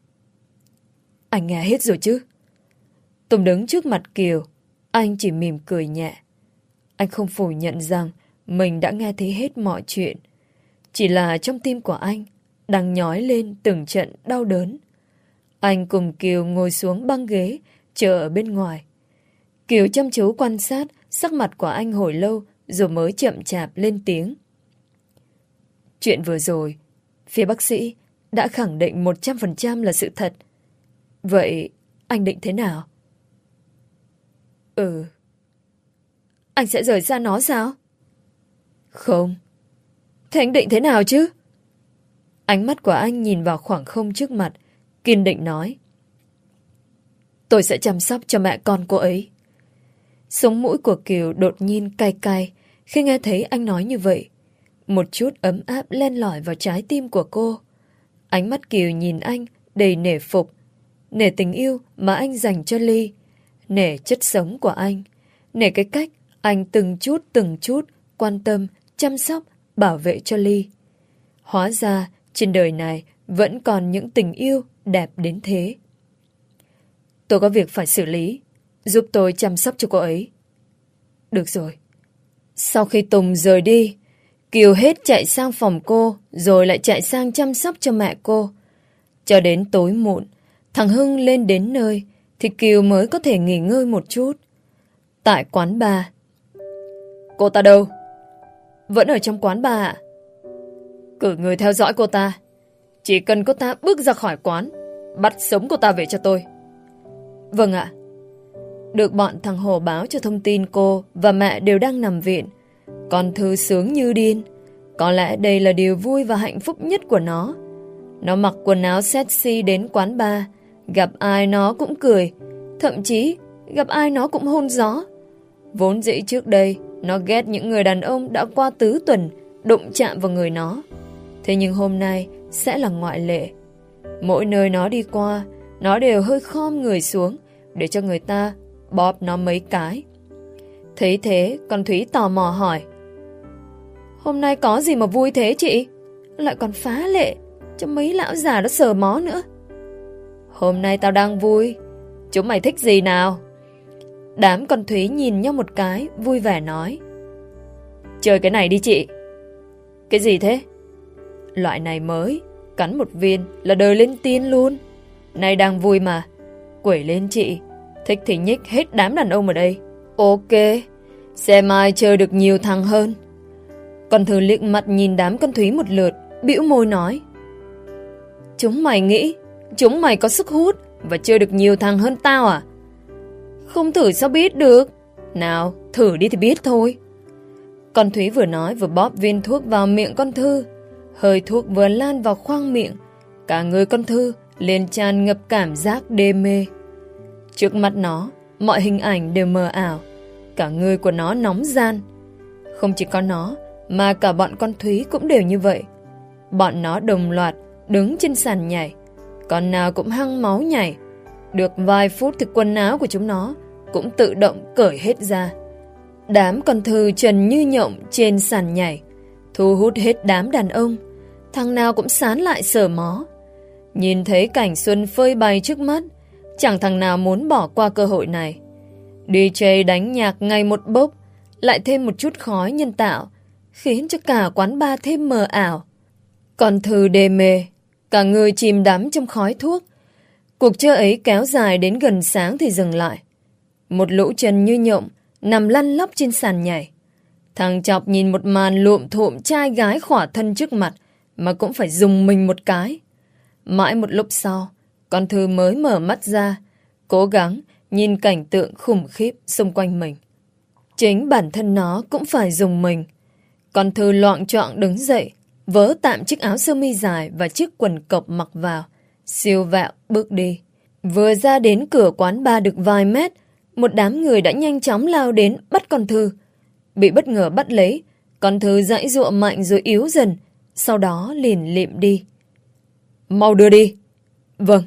Anh nghe hết rồi chứ? Tùng đứng trước mặt Kiều, anh chỉ mỉm cười nhẹ. Anh không phủ nhận rằng mình đã nghe thấy hết mọi chuyện. Chỉ là trong tim của anh đang nhói lên từng trận đau đớn. Anh cùng Kiều ngồi xuống băng ghế, chờ ở bên ngoài. Kiều chăm chú quan sát sắc mặt của anh hồi lâu rồi mới chậm chạp lên tiếng. Chuyện vừa rồi, phía bác sĩ đã khẳng định một trăm phần trăm là sự thật. Vậy anh định thế nào? Ừ. Anh sẽ rời xa nó sao? Không. Thế anh định thế nào chứ? Ánh mắt của anh nhìn vào khoảng không trước mặt, kiên định nói. Tôi sẽ chăm sóc cho mẹ con cô ấy. Sống mũi của Kiều đột nhiên cay cay khi nghe thấy anh nói như vậy. Một chút ấm áp len lỏi vào trái tim của cô. Ánh mắt Kiều nhìn anh đầy nể phục. Nể tình yêu mà anh dành cho Ly. Nể chất sống của anh. Nể cái cách anh từng chút từng chút quan tâm, chăm sóc, bảo vệ cho Ly. Hóa ra trên đời này vẫn còn những tình yêu đẹp đến thế. Tôi có việc phải xử lý, giúp tôi chăm sóc cho cô ấy. Được rồi. Sau khi Tùng rời đi, Kiều hết chạy sang phòng cô, rồi lại chạy sang chăm sóc cho mẹ cô. Cho đến tối muộn, thằng Hưng lên đến nơi, thì Kiều mới có thể nghỉ ngơi một chút. Tại quán bar. Cô ta đâu? Vẫn ở trong quán bar ạ. Cử người theo dõi cô ta. Chỉ cần cô ta bước ra khỏi quán, bắt sống cô ta về cho tôi. Vâng ạ. Được bọn thằng Hồ báo cho thông tin cô và mẹ đều đang nằm viện. Con Thư sướng như điên. Có lẽ đây là điều vui và hạnh phúc nhất của nó. Nó mặc quần áo sexy đến quán bar, gặp ai nó cũng cười, thậm chí gặp ai nó cũng hôn gió. Vốn dĩ trước đây nó ghét những người đàn ông đã qua tứ tuần đụng chạm vào người nó. Thế nhưng hôm nay sẽ là ngoại lệ. Mỗi nơi nó đi qua, nó đều hơi khom người xuống để cho người ta bóp nó mấy cái. Thấy thế, con Thúy tò mò hỏi: Hôm nay có gì mà vui thế chị? Lại còn phá lệ cho mấy lão già đó sờ mó nữa. Hôm nay tao đang vui. Chúng mày thích gì nào? Đám con Thúy nhìn nhau một cái, vui vẻ nói: Chơi cái này đi chị. Cái gì thế? Loại này mới, cắn một viên là đời lên tiên luôn. Nay đang vui mà. Quẩy lên chị. Thích thì nhích hết đám đàn ông ở đây. Ok, xem ai chơi được nhiều thằng hơn. Con Thư liếc mặt nhìn đám con Thúy một lượt, bĩu môi nói: Chúng mày nghĩ chúng mày có sức hút và chơi được nhiều thằng hơn tao à? Không thử sao biết được. Nào, thử đi thì biết thôi. Con Thúy vừa nói vừa bóp viên thuốc vào miệng con Thư. Hơi thuốc vừa lan vào khoang miệng, cả người con Thư liền tràn ngập cảm giác đê mê. Trước mắt nó, mọi hình ảnh đều mờ ảo. Cả người của nó nóng gian. Không chỉ có nó, mà cả bọn con Thúy cũng đều như vậy. Bọn nó đồng loạt đứng trên sàn nhảy, con nào cũng hăng máu nhảy. Được vài phút thì quần áo của chúng nó cũng tự động cởi hết ra. Đám con Thư trần như nhộng trên sàn nhảy, thu hút hết đám đàn ông. Thằng nào cũng sán lại sờ mó. Nhìn thấy cảnh xuân phơi bày trước mắt, chẳng thằng nào muốn bỏ qua cơ hội này. đi jây đánh nhạc ngày một bốc, lại thêm một chút khói nhân tạo, khiến cho cả quán bar thêm mờ ảo. Còn Thư đê mê, cả người chìm đắm trong khói thuốc. Cuộc chơi ấy kéo dài đến gần sáng thì dừng lại. Một lũ trần như nhộng nằm lăn lóc trên sàn nhảy. Thằng Chọc nhìn một màn lụm thụm trai gái khỏa thân trước mặt mà cũng phải dùng mình một cái. Mãi một lúc sau, con Thư mới mở mắt ra, cố gắng nhìn cảnh tượng khủng khiếp xung quanh mình. Chính bản thân nó cũng phải dùng mình. Con Thư loạng choạng đứng dậy, vớ tạm chiếc áo sơ mi dài và chiếc quần cộc mặc vào, siêu vẹo bước đi. Vừa ra đến cửa quán bar được vài mét, một đám người đã nhanh chóng lao đến bắt con Thư. Bị bất ngờ bắt lấy, con Thư giãy giụa mạnh rồi yếu dần, sau đó liền lịm đi. Mau đưa đi. Vâng.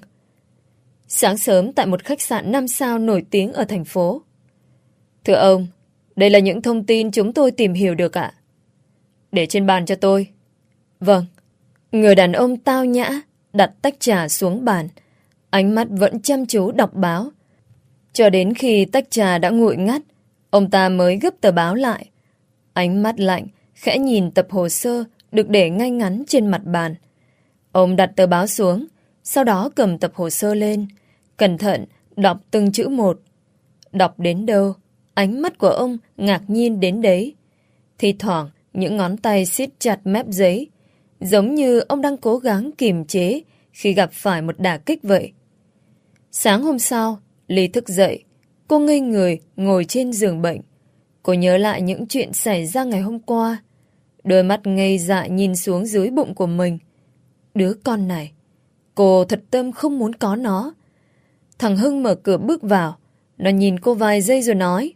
Sáng sớm tại một khách sạn năm sao nổi tiếng ở thành phố. Thưa ông, đây là những thông tin chúng tôi tìm hiểu được ạ. Để trên bàn cho tôi. Vâng. Người đàn ông tao nhã đặt tách trà xuống bàn, ánh mắt vẫn chăm chú đọc báo. Cho đến khi tách trà đã nguội ngắt, ông ta mới gấp tờ báo lại. Ánh mắt lạnh, khẽ nhìn tập hồ sơ được để ngay ngắn trên mặt bàn. Ông đặt tờ báo xuống, sau đó cầm tập hồ sơ lên, cẩn thận đọc từng chữ một. Đọc đến đâu, ánh mắt của ông ngạc nhiên đến đấy. Thì thoảng, những ngón tay siết chặt mép giấy, giống như ông đang cố gắng kiềm chế khi gặp phải một đả kích vậy. Sáng hôm sau, Ly thức dậy, cô ngây người ngồi trên giường bệnh. Cô nhớ lại những chuyện xảy ra ngày hôm qua. Đôi mắt ngây dại nhìn xuống dưới bụng của mình. Đứa con này, cô thật tâm không muốn có nó. Thằng Hưng mở cửa bước vào. Nó nhìn cô vài giây rồi nói: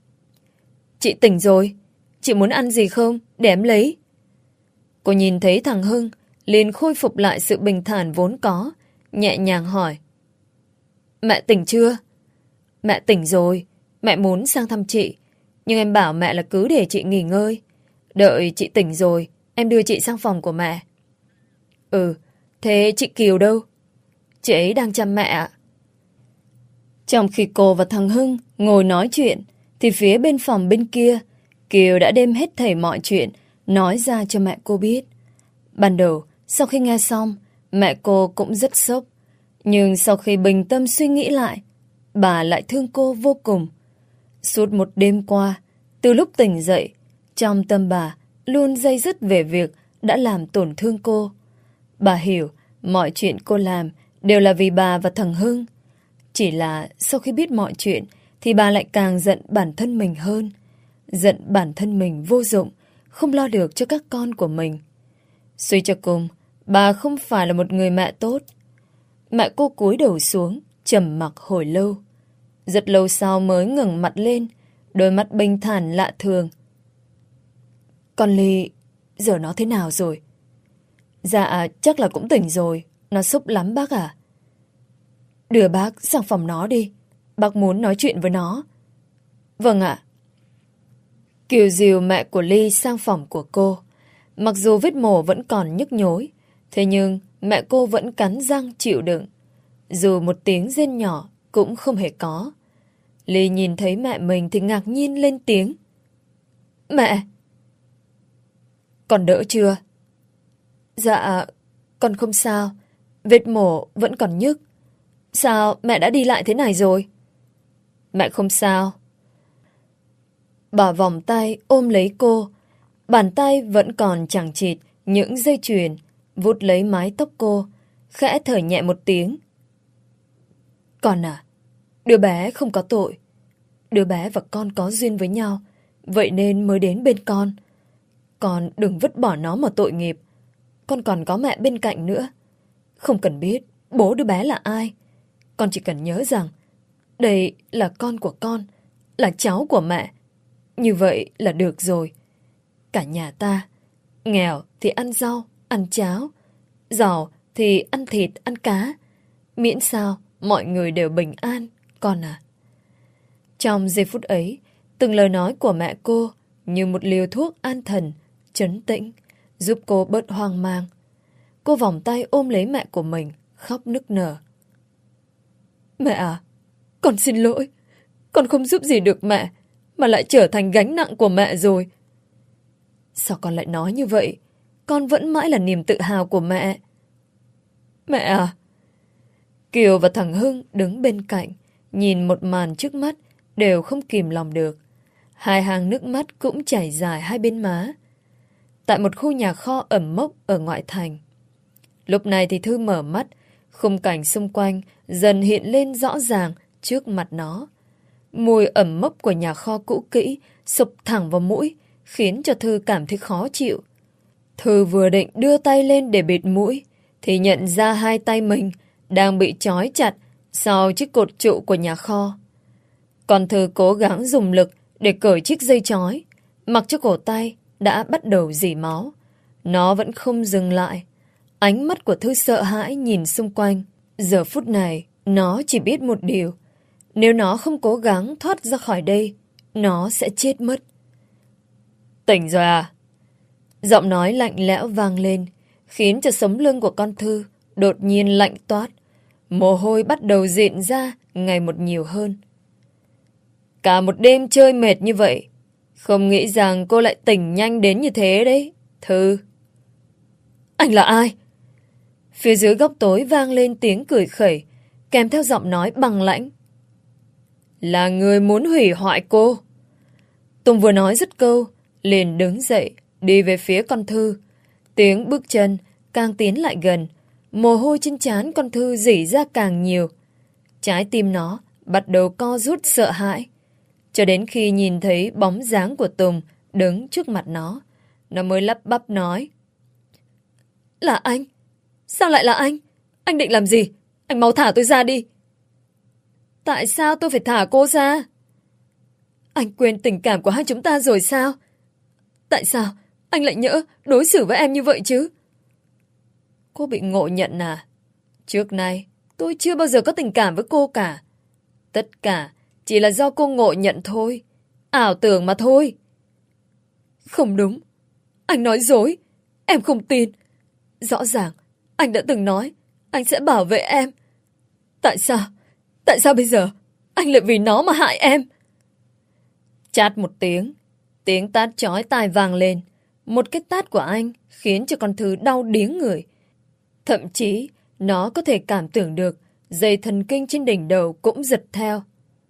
Chị tỉnh rồi, chị muốn ăn gì không, để em lấy. Cô nhìn thấy thằng Hưng liền khôi phục lại sự bình thản vốn có, nhẹ nhàng hỏi: Mẹ tỉnh chưa? Mẹ tỉnh rồi, mẹ muốn sang thăm chị, nhưng em bảo mẹ là cứ để chị nghỉ ngơi. Đợi chị tỉnh rồi, em đưa chị sang phòng của mẹ. Ừ, thế chị Kiều đâu? Chị ấy đang chăm mẹ ạ. Trong khi cô và thằng Hưng ngồi nói chuyện, thì phía bên phòng bên kia, Kiều đã đem hết thảy mọi chuyện nói ra cho mẹ cô biết. Ban đầu, sau khi nghe xong, mẹ cô cũng rất sốc. Nhưng sau khi bình tâm suy nghĩ lại, bà lại thương cô vô cùng. Suốt một đêm qua, từ lúc tỉnh dậy, trong tâm bà luôn day dứt về việc đã làm tổn thương cô. Bà hiểu mọi chuyện cô làm đều là vì bà và thằng Hưng. Chỉ là sau khi biết mọi chuyện thì bà lại càng giận bản thân mình hơn. Giận bản thân mình vô dụng, không lo được cho các con của mình. Suy cho cùng, bà không phải là một người mẹ tốt. Mẹ cô cúi đầu xuống, trầm mặc hồi lâu. Rất lâu sau mới ngẩng mặt lên, đôi mắt bình thản lạ thường. Con Ly, giờ nó thế nào rồi? Dạ, chắc là cũng tỉnh rồi. Nó sốc lắm bác à? Đưa bác sang phòng nó đi. Bác muốn nói chuyện với nó. Vâng ạ. Kiều dìu mẹ của Ly sang phòng của cô. Mặc dù vết mổ vẫn còn nhức nhối, thế nhưng mẹ cô vẫn cắn răng chịu đựng. Dù một tiếng rên nhỏ cũng không hề có. Ly nhìn thấy mẹ mình thì ngạc nhiên lên tiếng. Mẹ! Con đỡ chưa? Dạ, con không sao. Vết mổ vẫn còn nhức. Sao mẹ đã đi lại thế này rồi? Mẹ không sao. Bà vòng tay ôm lấy cô. Bàn tay vẫn còn chằng chịt những dây chuyền, vút lấy mái tóc cô, khẽ thở nhẹ một tiếng. Con à, đứa bé không có tội. Đứa bé và con có duyên với nhau, vậy nên mới đến bên con. Con đừng vứt bỏ nó mà tội nghiệp. Con còn có mẹ bên cạnh nữa. Không cần biết bố đứa bé là ai. Con chỉ cần nhớ rằng đây là con của con, là cháu của mẹ. Như vậy là được rồi. Cả nhà ta, nghèo thì ăn rau, ăn cháo, giàu thì ăn thịt, ăn cá. Miễn sao mọi người đều bình an, con à. Trong giây phút ấy, từng lời nói của mẹ cô như một liều thuốc an thần, trấn tĩnh, giúp cô bớt hoang mang. Cô vòng tay ôm lấy mẹ của mình, khóc nức nở. Mẹ à, con xin lỗi. Con không giúp gì được mẹ, mà lại trở thành gánh nặng của mẹ rồi. Sao con lại nói như vậy? Con vẫn mãi là niềm tự hào của mẹ. Mẹ à! Kiều và thằng Hưng đứng bên cạnh, nhìn một màn trước mắt, đều không kìm lòng được. Hai hàng nước mắt cũng chảy dài hai bên má. Tại một khu nhà kho ẩm mốc ở ngoại thành. Lúc này thì Thư mở mắt, khung cảnh xung quanh dần hiện lên rõ ràng trước mặt nó. Mùi ẩm mốc của nhà kho cũ kỹ sụp thẳng vào mũi, khiến cho Thư cảm thấy khó chịu. Thư vừa định đưa tay lên để bịt mũi, thì nhận ra hai tay mình đang bị trói chặt sau chiếc cột trụ của nhà kho. Còn Thư cố gắng dùng lực để cởi chiếc dây trói, mặc cho cổ tay đã bắt đầu rỉ máu. Nó vẫn không dừng lại. Ánh mắt của Thư sợ hãi nhìn xung quanh. Giờ phút này, nó chỉ biết một điều. Nếu nó không cố gắng thoát ra khỏi đây, nó sẽ chết mất. Tỉnh rồi à? Giọng nói lạnh lẽo vang lên, khiến cho sống lưng của con Thư đột nhiên lạnh toát. Mồ hôi bắt đầu rịn ra ngày một nhiều hơn. Cả một đêm chơi mệt như vậy, không nghĩ rằng cô lại tỉnh nhanh đến như thế đấy, Thư. Anh là ai? Phía dưới góc tối vang lên tiếng cười khẩy, kèm theo giọng nói bằng lãnh. Là người muốn hủy hoại cô. Tùng vừa nói dứt câu, liền đứng dậy, đi về phía con Thư. Tiếng bước chân càng tiến lại gần, mồ hôi trên trán con Thư rỉ ra càng nhiều. Trái tim nó bắt đầu co rút sợ hãi. Cho đến khi nhìn thấy bóng dáng của Tùng đứng trước mặt nó, nó mới lắp bắp nói. Là anh? Sao lại là anh? Anh định làm gì? Anh mau thả tôi ra đi. Tại sao tôi phải thả cô ra? Anh quên tình cảm của hai chúng ta rồi sao? Tại sao anh lại nhỡ đối xử với em như vậy chứ? Cô bị ngộ nhận à? Trước nay tôi chưa bao giờ có tình cảm với cô cả. Tất cả chỉ là do cô ngộ nhận thôi. Ảo tưởng mà thôi. Không đúng. Anh nói dối. Em không tin. Rõ ràng anh đã từng nói anh sẽ bảo vệ em. Tại sao? Tại sao bây giờ anh lại vì nó mà hại em? Chát một tiếng, tiếng tát chói tai vang lên. Một cái tát của anh khiến cho con Thư đau điếng người. Thậm chí nó có thể cảm tưởng được dây thần kinh trên đỉnh đầu cũng giật theo.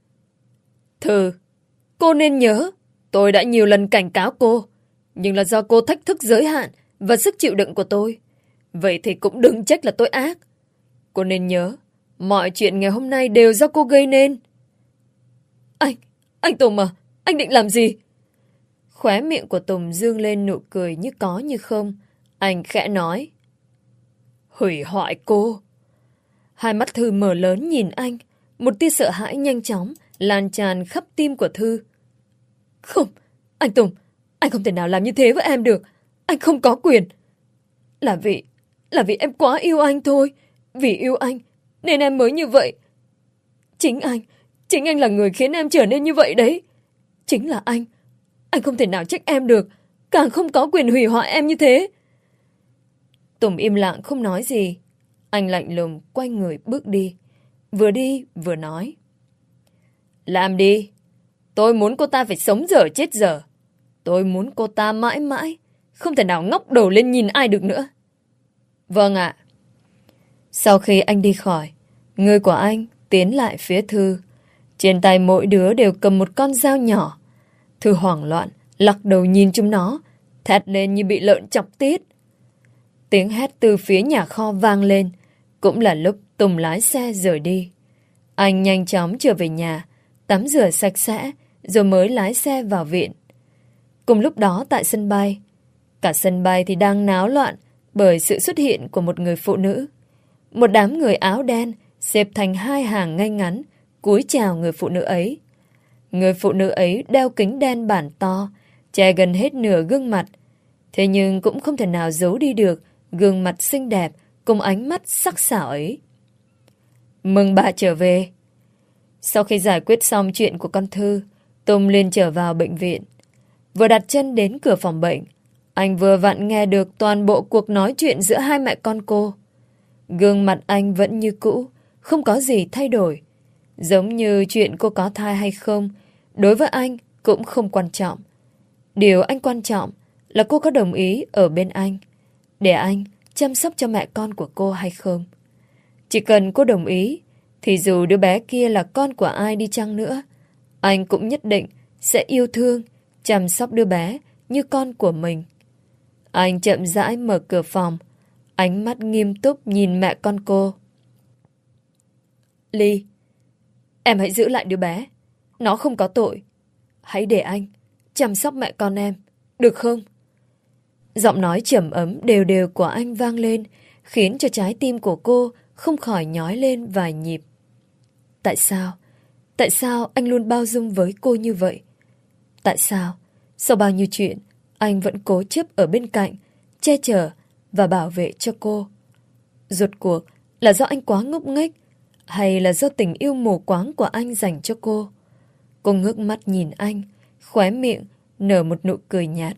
Thư, cô nên nhớ, tôi đã nhiều lần cảnh cáo cô, nhưng là do cô thách thức giới hạn và sức chịu đựng của tôi. Vậy thì cũng đừng trách là tôi ác. Cô nên nhớ, mọi chuyện ngày hôm nay đều do cô gây nên. Anh Tùng à, anh định làm gì? Khóe miệng của Tùng dương lên nụ cười như có như không. Anh khẽ nói. Hủy hoại cô. Hai mắt Thư mở lớn nhìn anh. Một tia sợ hãi nhanh chóng lan tràn khắp tim của Thư. Không, anh Tùng, anh không thể nào làm như thế với em được. Anh không có quyền. Là vì, là vì em quá yêu anh thôi. Vì yêu anh, nên em mới như vậy. Chính anh, chính anh là người khiến em trở nên như vậy đấy. Chính là anh. Anh không thể nào trách em được. Càng không có quyền hủy hoại em như thế. Tùng im lặng không nói gì. Anh lạnh lùng quay người bước đi. Vừa đi vừa nói. Làm đi. Tôi muốn cô ta phải sống dở chết dở. Tôi muốn cô ta mãi mãi không thể nào ngóc đầu lên nhìn ai được nữa. Vâng ạ. Sau khi anh đi khỏi, người của anh tiến lại phía Thư. Trên tay mỗi đứa đều cầm một con dao nhỏ. Thư hoảng loạn, lắc đầu nhìn chúng nó, thét lên như bị lợn chọc tiết. Tiếng hét từ phía nhà kho vang lên, cũng là lúc Tùng lái xe rời đi. Anh nhanh chóng trở về nhà, tắm rửa sạch sẽ, rồi mới lái xe vào viện. Cùng lúc đó tại sân bay, cả sân bay thì đang náo loạn bởi sự xuất hiện của một người phụ nữ. Một đám người áo đen xếp thành hai hàng ngay ngắn, cúi chào người phụ nữ ấy. Người phụ nữ ấy đeo kính đen bản to, che gần hết nửa gương mặt. Thế nhưng cũng không thể nào giấu đi được gương mặt xinh đẹp cùng ánh mắt sắc sảo ấy. Mừng bà trở về. Sau khi giải quyết xong chuyện của con Thư, Tùng liền trở vào bệnh viện. Vừa đặt chân đến cửa phòng bệnh, anh vừa vặn nghe được toàn bộ cuộc nói chuyện giữa hai mẹ con cô. Gương mặt anh vẫn như cũ, không có gì thay đổi. Giống như chuyện cô có thai hay không, đối với anh cũng không quan trọng. Điều anh quan trọng là cô có đồng ý ở bên anh, để anh chăm sóc cho mẹ con của cô hay không. Chỉ cần cô đồng ý, thì dù đứa bé kia là con của ai đi chăng nữa, anh cũng nhất định sẽ yêu thương, chăm sóc đứa bé như con của mình. Anh chậm rãi mở cửa phòng, ánh mắt nghiêm túc nhìn mẹ con cô. Ly, em hãy giữ lại đứa bé. Nó không có tội. Hãy để anh chăm sóc mẹ con em, được không? Giọng nói trầm ấm đều đều của anh vang lên, khiến cho trái tim của cô không khỏi nhói lên vài nhịp. Tại sao? Tại sao anh luôn bao dung với cô như vậy? Tại sao? Sau bao nhiêu chuyện, anh vẫn cố chấp ở bên cạnh, che chở và bảo vệ cho cô. Rốt cuộc là do anh quá ngốc nghếch, hay là do tình yêu mù quáng của anh dành cho cô? Cô ngước mắt nhìn anh, khóe miệng nở một nụ cười nhạt.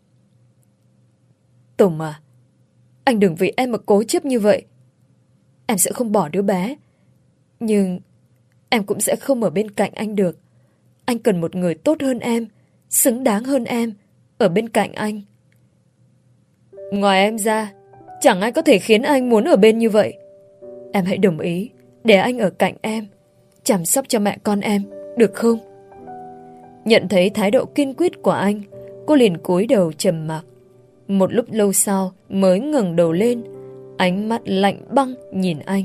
Tùng à, anh đừng vì em mà cố chấp như vậy. Em sẽ không bỏ đứa bé, nhưng em cũng sẽ không ở bên cạnh anh được. Anh cần một người tốt hơn em, xứng đáng hơn em, ở bên cạnh anh. Ngoài em ra, chẳng ai có thể khiến anh muốn ở bên như vậy. Em hãy đồng ý để anh ở cạnh em, chăm sóc cho mẹ con em, được không? Nhận thấy thái độ kiên quyết của anh, cô liền cúi đầu trầm mặc. Một lúc lâu sau mới ngẩng đầu lên, ánh mắt lạnh băng nhìn anh.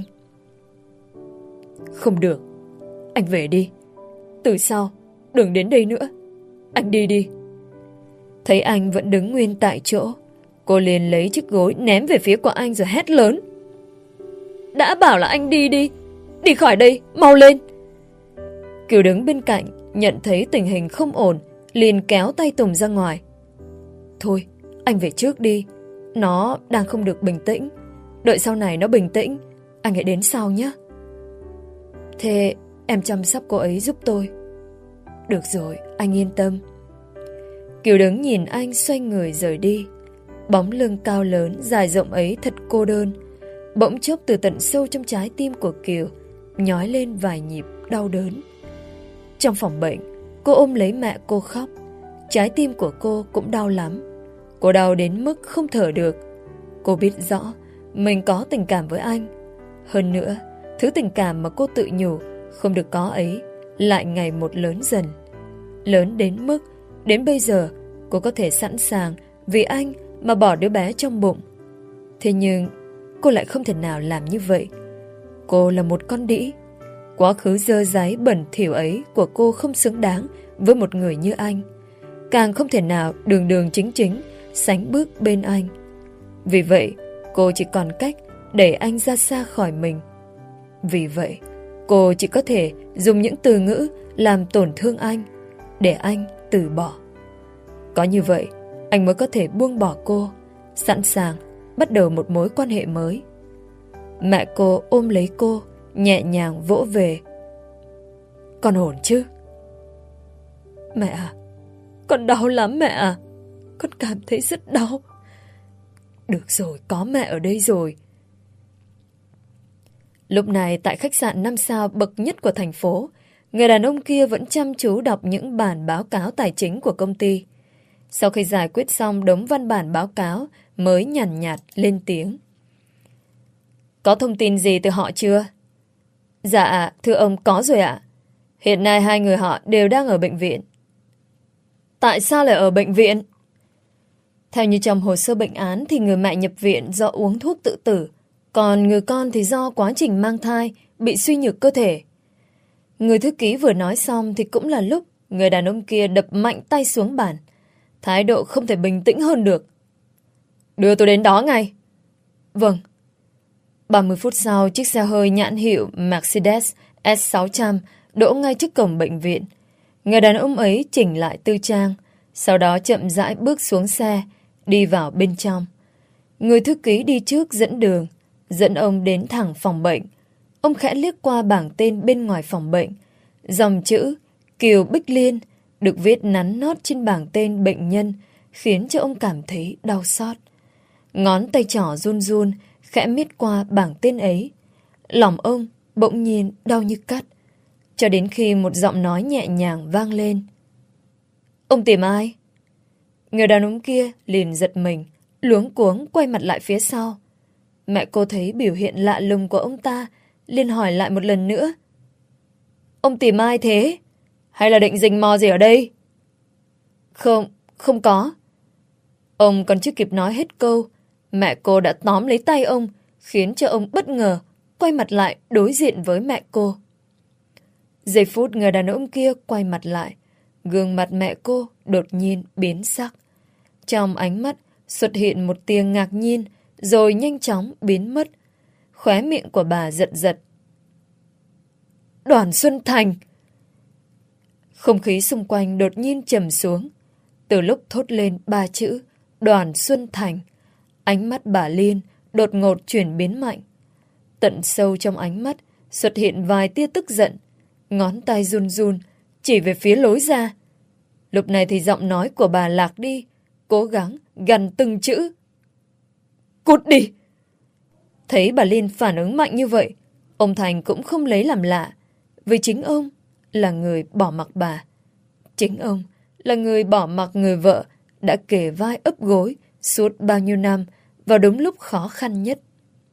Không được, anh về đi. Từ sau, đừng đến đây nữa. Anh đi đi. Thấy anh vẫn đứng nguyên tại chỗ, cô liền lấy chiếc gối ném về phía của anh rồi hét lớn. Đã bảo là anh đi đi. Đi khỏi đây, mau lên. Kiều đứng bên cạnh, nhận thấy tình hình không ổn, liền kéo tay Tùng ra ngoài. Thôi, anh về trước đi. Nó đang không được bình tĩnh. Đợi sau này nó bình tĩnh, anh hãy đến sau nhé. Thế em chăm sóc cô ấy giúp tôi. Được rồi, anh yên tâm. Kiều đứng nhìn anh xoay người rời đi. Bóng lưng cao lớn, dài rộng ấy thật cô đơn. Bỗng chốc từ tận sâu trong trái tim của Kiều nhói lên vài nhịp đau đớn. Trong phòng bệnh, cô ôm lấy mẹ cô khóc. Trái tim của cô cũng đau lắm. Cô đau đến mức không thở được. Cô biết rõ mình có tình cảm với anh. Hơn nữa, thứ tình cảm mà cô tự nhủ không được có ấy lại ngày một lớn dần. Lớn đến mức đến bây giờ cô có thể sẵn sàng vì anh mà bỏ đứa bé trong bụng. Thế nhưng cô lại không thể nào làm như vậy. Cô là một con đĩ. Quá khứ dơ dáy bẩn thỉu ấy của cô không xứng đáng với một người như anh. Càng không thể nào đường đường chính chính sánh bước bên anh. Vì vậy, cô chỉ còn cách đẩy anh ra xa khỏi mình. Vì vậy, cô chỉ có thể dùng những từ ngữ làm tổn thương anh, để anh từ bỏ. Có như vậy, anh mới có thể buông bỏ cô, sẵn sàng bắt đầu một mối quan hệ mới. Mẹ cô ôm lấy cô, nhẹ nhàng vỗ về. Con ổn chứ? Mẹ à, con đau lắm mẹ à. Con cảm thấy rất đau. Được rồi, có mẹ ở đây rồi. Lúc này tại khách sạn năm sao bậc nhất của thành phố, người đàn ông kia vẫn chăm chú đọc những bản báo cáo tài chính của công ty. Sau khi giải quyết xong đống văn bản báo cáo, mới nhàn nhạt lên tiếng. Có thông tin gì từ họ chưa? Dạ, thưa ông, có rồi ạ. Hiện nay hai người họ đều đang ở bệnh viện. Tại sao lại ở bệnh viện? Theo như trong hồ sơ bệnh án thì người mẹ nhập viện do uống thuốc tự tử, còn người con thì do quá trình mang thai bị suy nhược cơ thể. Người thư ký vừa nói xong thì cũng là lúc người đàn ông kia đập mạnh tay xuống bàn. Thái độ không thể bình tĩnh hơn được. Đưa tôi đến đó ngay. Vâng. ba mươi phút sau, chiếc xe hơi nhãn hiệu Mercedes S sáu trăm đỗ ngay trước cổng bệnh viện. Người đàn ông ấy chỉnh lại tư trang, sau đó chậm rãi bước xuống xe, đi vào bên trong. Người thư ký đi trước dẫn đường, dẫn ông đến thẳng phòng bệnh. Ông khẽ liếc qua bảng tên bên ngoài phòng bệnh. Dòng chữ Kiều Bích Liên được viết nắn nót trên bảng tên bệnh nhân, khiến cho ông cảm thấy đau xót. Ngón tay trỏ run run, khẽ miết qua bảng tên ấy. Lòng ông bỗng nhiên đau như cắt, cho đến khi một giọng nói nhẹ nhàng vang lên. Ông tìm ai? Người đàn ông kia liền giật mình, luống cuống quay mặt lại phía sau. Mẹ cô thấy biểu hiện lạ lùng của ông ta, liền hỏi lại một lần nữa. Ông tìm ai thế? Hay là định rình mò gì ở đây? Không, không có. Ông còn chưa kịp nói hết câu, mẹ cô đã tóm lấy tay ông, khiến cho ông bất ngờ, quay mặt lại đối diện với mẹ cô. Giây phút người đàn ông kia quay mặt lại, gương mặt mẹ cô đột nhiên biến sắc. Trong ánh mắt xuất hiện một tia ngạc nhiên, rồi nhanh chóng biến mất. Khóe miệng của bà giật giật. Đoàn Xuân Thành! Không khí xung quanh đột nhiên trầm xuống. Từ lúc thốt lên ba chữ Đoàn Xuân Thành, ánh mắt bà Liên đột ngột chuyển biến mạnh. Tận sâu trong ánh mắt xuất hiện vài tia tức giận, ngón tay run run chỉ về phía lối ra. Lúc này thì giọng nói của bà lạc đi, cố gắng gằn từng chữ. Cút đi! Thấy bà Liên phản ứng mạnh như vậy, ông Thành cũng không lấy làm lạ, vì chính ông là người bỏ mặc bà. Chính ông là người bỏ mặc người vợ đã kề vai ấp gối suốt bao nhiêu năm vào đúng lúc khó khăn nhất.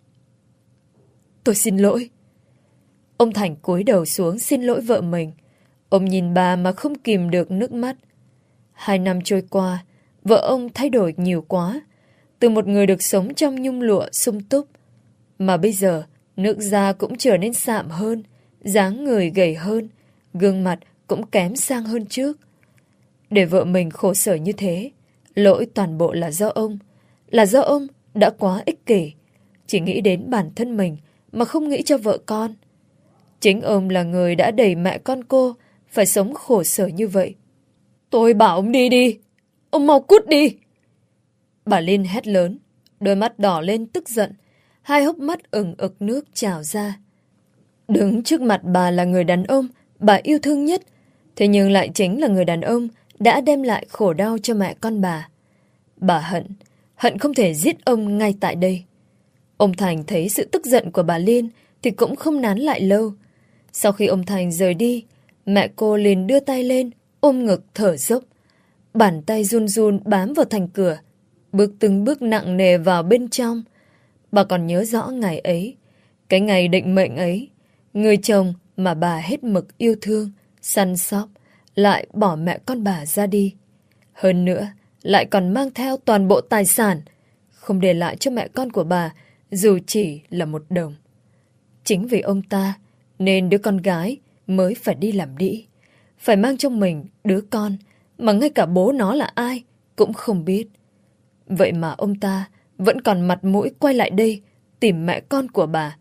Tôi xin lỗi. Ông Thành cúi đầu xuống xin lỗi vợ mình. Ông nhìn bà mà không kìm được nước mắt. Hai năm trôi qua, vợ ông thay đổi nhiều quá. Từ một người được sống trong nhung lụa sung túc, mà bây giờ nước da cũng trở nên sạm hơn, dáng người gầy hơn, gương mặt cũng kém sang hơn trước. Để vợ mình khổ sở như thế, lỗi toàn bộ là do ông. Là do ông đã quá ích kỷ, chỉ nghĩ đến bản thân mình mà không nghĩ cho vợ con. Chính ông là người đã đẩy mẹ con cô phải sống khổ sở như vậy. Tôi bảo ông đi đi, ông mau cút đi. Bà Liên hét lớn, đôi mắt đỏ lên tức giận, hai hốc mắt ửng ực nước trào ra. Đứng trước mặt bà là người đàn ông bà yêu thương nhất, thế nhưng lại chính là người đàn ông đã đem lại khổ đau cho mẹ con bà. Bà hận, hận không thể giết ông ngay tại đây. Ông Thành thấy sự tức giận của bà Liên thì cũng không nán lại lâu. Sau khi ông Thành rời đi, mẹ cô liền đưa tay lên, ôm ngực thở dốc. Bàn tay run run bám vào thành cửa, bước từng bước nặng nề vào bên trong. Bà còn nhớ rõ ngày ấy, cái ngày định mệnh ấy, người chồng mà bà hết mực yêu thương, săn sóc, lại bỏ mẹ con bà ra đi. Hơn nữa, lại còn mang theo toàn bộ tài sản, không để lại cho mẹ con của bà dù chỉ là một đồng. Chính vì ông ta nên đứa con gái mới phải đi làm đĩ, phải mang trong mình đứa con mà ngay cả bố nó là ai cũng không biết. Vậy mà ông ta vẫn còn mặt mũi quay lại đây tìm mẹ con của bà.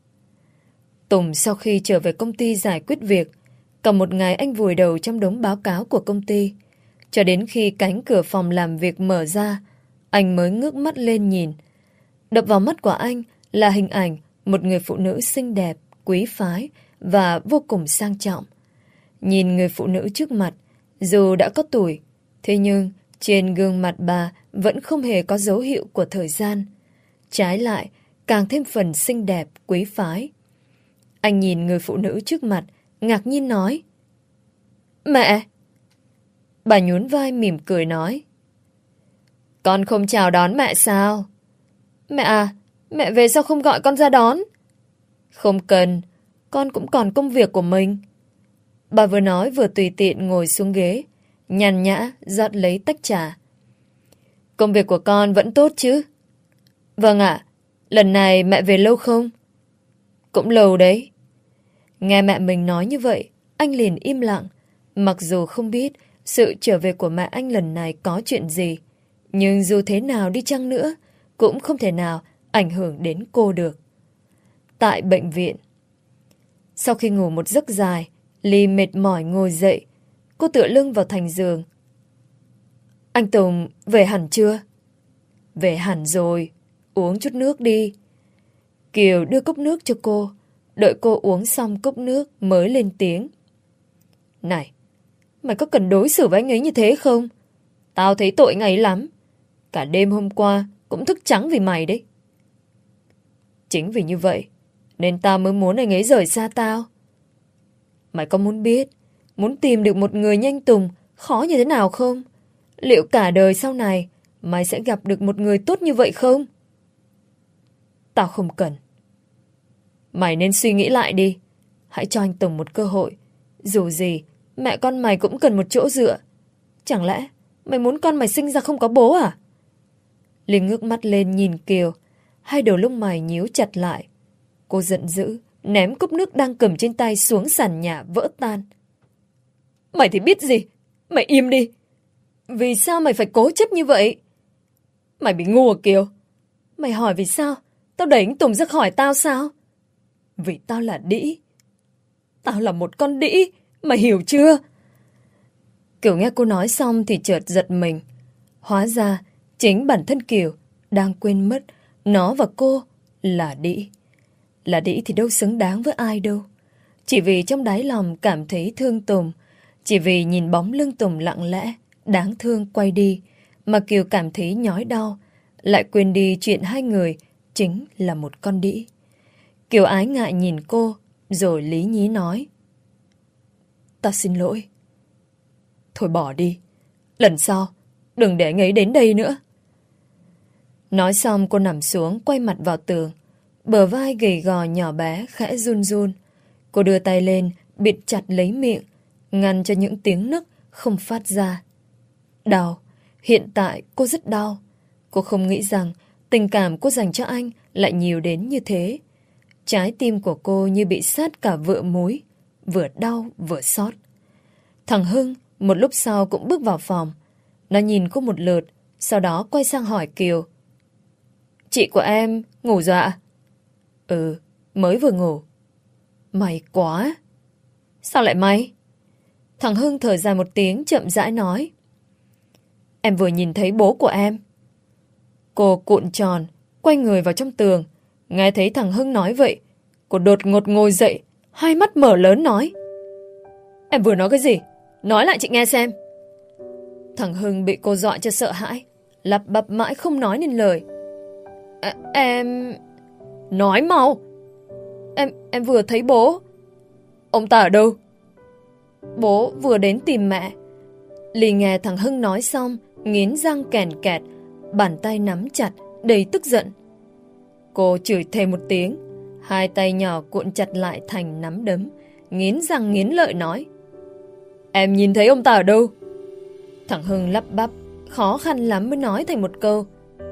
Tùng sau khi trở về công ty giải quyết việc, cả một ngày anh vùi đầu trong đống báo cáo của công ty. Cho đến khi cánh cửa phòng làm việc mở ra, anh mới ngước mắt lên nhìn. Đập vào mắt của anh là hình ảnh một người phụ nữ xinh đẹp, quý phái và vô cùng sang trọng. Nhìn người phụ nữ trước mặt, dù đã có tuổi, thế nhưng trên gương mặt bà vẫn không hề có dấu hiệu của thời gian. Trái lại, càng thêm phần xinh đẹp, quý phái. Anh nhìn người phụ nữ trước mặt, ngạc nhiên nói: Mẹ! Bà nhún vai mỉm cười nói: Con không chào đón mẹ sao? Mẹ à, mẹ về sao không gọi con ra đón? Không cần, con cũng còn công việc của mình. Bà vừa nói vừa tùy tiện ngồi xuống ghế, nhàn nhã rót lấy tách trà. Công việc của con vẫn tốt chứ? Vâng ạ, lần này mẹ về lâu không? Cũng lâu đấy. Nghe mẹ mình nói như vậy, anh liền im lặng. Mặc dù không biết sự trở về của mẹ anh lần này có chuyện gì, nhưng dù thế nào đi chăng nữa, cũng không thể nào ảnh hưởng đến cô được. Tại bệnh viện, sau khi ngủ một giấc dài, Ly mệt mỏi ngồi dậy. Cô tựa lưng vào thành giường. Anh Tùng về hẳn chưa? Về hẳn rồi, uống chút nước đi. Kiều đưa cốc nước cho cô. Đợi cô uống xong cốc nước mới lên tiếng. Này, mày có cần đối xử với anh ấy như thế không? Tao thấy tội anh ấy lắm. Cả đêm hôm qua cũng thức trắng vì mày đấy. Chính vì như vậy nên tao mới muốn anh ấy rời xa tao. Mày có muốn biết, muốn tìm được một người như anh Tùng khó như thế nào không? Liệu cả đời sau này mày sẽ gặp được một người tốt như vậy không? Tao không cần. Mày nên suy nghĩ lại đi. Hãy cho anh Tùng một cơ hội. Dù gì, mẹ con mày cũng cần một chỗ dựa. Chẳng lẽ mày muốn con mày sinh ra không có bố à? Linh ngước mắt lên nhìn Kiều. Hai đầu lông mày nhíu chặt lại. Cô giận dữ, ném cốc nước đang cầm trên tay xuống sàn nhà vỡ tan. Mày thì biết gì? Mày im đi. Vì sao mày phải cố chấp như vậy? Mày bị ngu à Kiều? Mày hỏi vì sao? Tao đẩy anh Tùng ra khỏi tao sao? Vì tao là đĩ. Tao là một con đĩ, mày hiểu chưa? Kiều nghe cô nói xong thì chợt giật mình. Hóa ra chính bản thân Kiều đang quên mất nó và cô là đĩ. Là đĩ thì đâu xứng đáng với ai đâu. Chỉ vì trong đáy lòng cảm thấy thương Tùng, chỉ vì nhìn bóng lưng Tùng lặng lẽ, đáng thương quay đi, mà Kiều cảm thấy nhói đau, lại quên đi chuyện hai người chính là một con đĩ. Kiều ái ngại nhìn cô, rồi lý nhí nói. Tao xin lỗi. Thôi bỏ đi. Lần sau, đừng để anh ấy đến đây nữa. Nói xong cô nằm xuống, quay mặt vào tường. Bờ vai gầy gò nhỏ bé, khẽ run run. Cô đưa tay lên, bịt chặt lấy miệng, ngăn cho những tiếng nức không phát ra. Đau. Hiện tại cô rất đau. Cô không nghĩ rằng tình cảm cô dành cho anh lại nhiều đến như thế. Trái tim của cô như bị sát cả vựa múi, vừa đau vừa xót. Thằng Hưng một lúc sau cũng bước vào phòng. Nó nhìn cô một lượt, sau đó quay sang hỏi Kiều. Chị của em ngủ rồi ạ? Ừ, mới vừa ngủ. May quá. Sao lại may? Thằng Hưng thở dài một tiếng chậm rãi nói. Em vừa nhìn thấy bố của em. Cô cuộn tròn, quay người vào trong tường. Nghe thấy thằng Hưng nói vậy, cô đột ngột ngồi dậy, hai mắt mở lớn nói. Em vừa nói cái gì? Nói lại chị nghe xem. Thằng Hưng bị cô dọa cho sợ hãi, lắp bắp mãi không nói nên lời. À, em... Nói mau. Em em vừa thấy bố. Ông ta ở đâu? Bố vừa đến tìm mẹ. Lì nghe thằng Hưng nói xong, nghiến răng kèn kẹt, bàn tay nắm chặt, đầy tức giận. Cô chửi thề một tiếng, hai tay nhỏ cuộn chặt lại thành nắm đấm, nghiến răng nghiến lợi nói. Em nhìn thấy ông ta ở đâu? Thằng Hưng lắp bắp, khó khăn lắm mới nói thành một câu.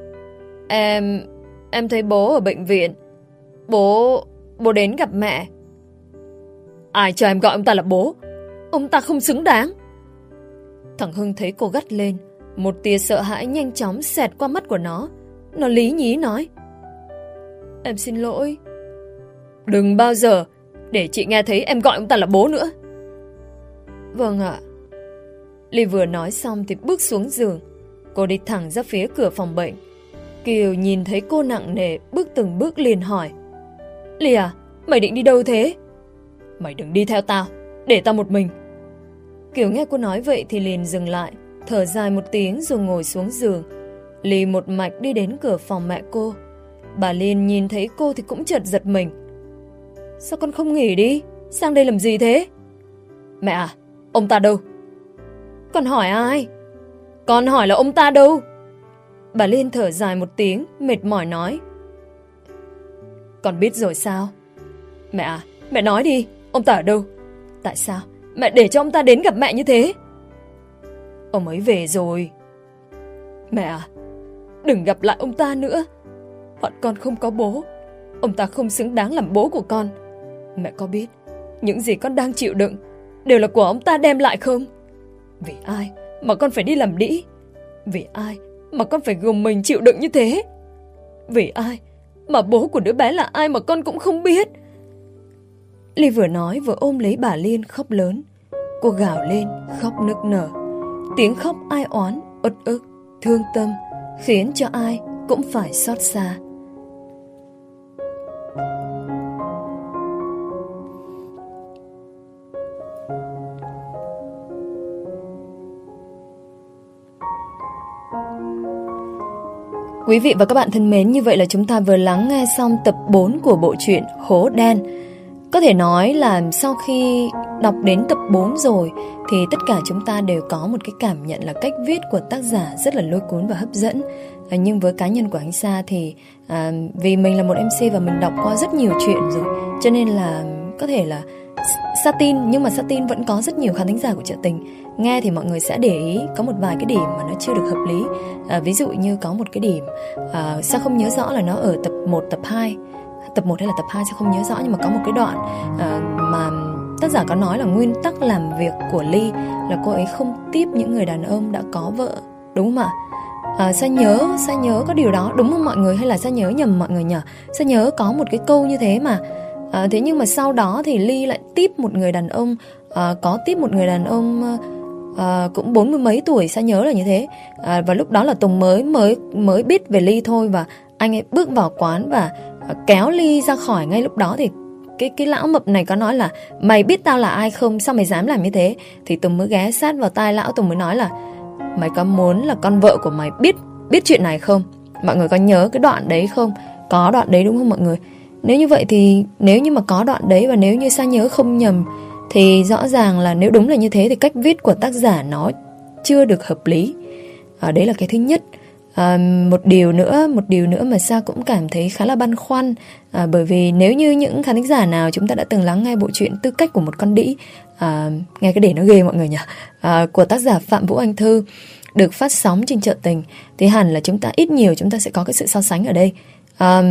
Em... Em thấy bố ở bệnh viện. Bố... Bố đến gặp mẹ. Ai cho em gọi ông ta là bố? Ông ta không xứng đáng. Thằng Hưng thấy cô gắt lên, một tia sợ hãi nhanh chóng xẹt qua mắt của nó. Nó lý nhí nói: Em xin lỗi. Đừng bao giờ để chị nghe thấy em gọi ông ta là bố nữa. Vâng ạ. Ly vừa nói xong thì bước xuống giường. Cô đi thẳng ra phía cửa phòng bệnh. Kiều nhìn thấy cô nặng nề bước từng bước liền hỏi: Ly à, mày định đi đâu thế? Mày đừng đi theo tao, để tao một mình. Kiều nghe cô nói vậy thì liền dừng lại, thở dài một tiếng rồi ngồi xuống giường. Ly một mạch đi đến cửa phòng mẹ cô. Bà Liên nhìn thấy cô thì cũng chợt giật mình. Sao con không nghỉ đi? Sang đây làm gì thế? Mẹ à, ông ta đâu? Con hỏi ai? Con hỏi là ông ta đâu? Bà Liên thở dài một tiếng, mệt mỏi nói: Con biết rồi sao? Mẹ à, mẹ nói đi, ông ta ở đâu? Tại sao mẹ để cho ông ta đến gặp mẹ như thế? Ông ấy về rồi. Mẹ à, đừng gặp lại ông ta nữa. Bọn con không có bố. Ông ta không xứng đáng làm bố của con. Mẹ có biết những gì con đang chịu đựng đều là của ông ta đem lại không? Vì ai mà con phải đi làm đĩ? Vì ai mà con phải gồng mình chịu đựng như thế? Vì ai mà bố của đứa bé là ai mà con cũng không biết? Ly vừa nói vừa ôm lấy bà Liên khóc lớn. Cô gào lên khóc nức nở. Tiếng khóc ai oán, uất ức, thương tâm, khiến cho ai cũng phải xót xa. Quý vị và các bạn thân mến, như vậy là chúng ta vừa lắng nghe xong tập bốn của bộ truyện Hố Đen. Có thể nói là sau khi đọc đến tập bốn rồi thì tất cả chúng ta đều có một cái cảm nhận là cách viết của tác giả rất là lôi cuốn và hấp dẫn. À, nhưng với cá nhân của anh Sa thì à, vì mình là một em xê và mình đọc qua rất nhiều chuyện rồi, cho nên là có thể là Sa tin, nhưng mà Sa tin vẫn có rất nhiều khán thính giả của Chợ Tình nghe thì mọi người sẽ để ý có một vài cái điểm mà nó chưa được hợp lý. À, ví dụ như có một cái điểm à, Sa không nhớ rõ là nó ở tập một, tập hai, tập một hay là tập hai Sa không nhớ rõ, nhưng mà có một cái đoạn à, mà tác giả có nói là nguyên tắc làm việc của Ly là cô ấy không tiếp những người đàn ông đã có vợ, đúng không ạ? À, Sa nhớ, Sa nhớ có điều đó đúng không mọi người, hay là Sa nhớ nhầm mọi người nhỉ? Sa nhớ có một cái câu như thế mà. À, thế nhưng mà sau đó thì Ly lại tiếp một người đàn ông, à, có tiếp một người đàn ông à, cũng bốn mươi mấy tuổi, Sa nhớ là như thế. À, và lúc đó là Tùng mới mới mới biết về Ly thôi, và anh ấy bước vào quán và à, kéo Ly ra khỏi. Ngay lúc đó thì cái cái lão mập này có nói là mày biết tao là ai không, sao mày dám làm như thế? Thì Tùng mới ghé sát vào tai lão, Tùng mới nói là mày có muốn là con vợ của mày biết biết chuyện này không? Mọi người có nhớ cái đoạn đấy không? Có đoạn đấy đúng không mọi người? Nếu như vậy thì nếu như mà có đoạn đấy và nếu như Sa nhớ không nhầm thì rõ ràng là nếu đúng là như thế thì cách viết của tác giả nó chưa được hợp lý. À, đấy là cái thứ nhất. À, một điều nữa, một điều nữa mà Sa cũng cảm thấy khá là băn khoăn, à, bởi vì nếu như những khán thính giả nào chúng ta đã từng lắng nghe bộ truyện Tư Cách của một con đĩ, à, nghe cái để nó ghê mọi người nhỉ, à, của tác giả Phạm Vũ Anh Thư được phát sóng trên Chợ Tình thì hẳn là chúng ta ít nhiều chúng ta sẽ có cái sự so sánh ở đây. À,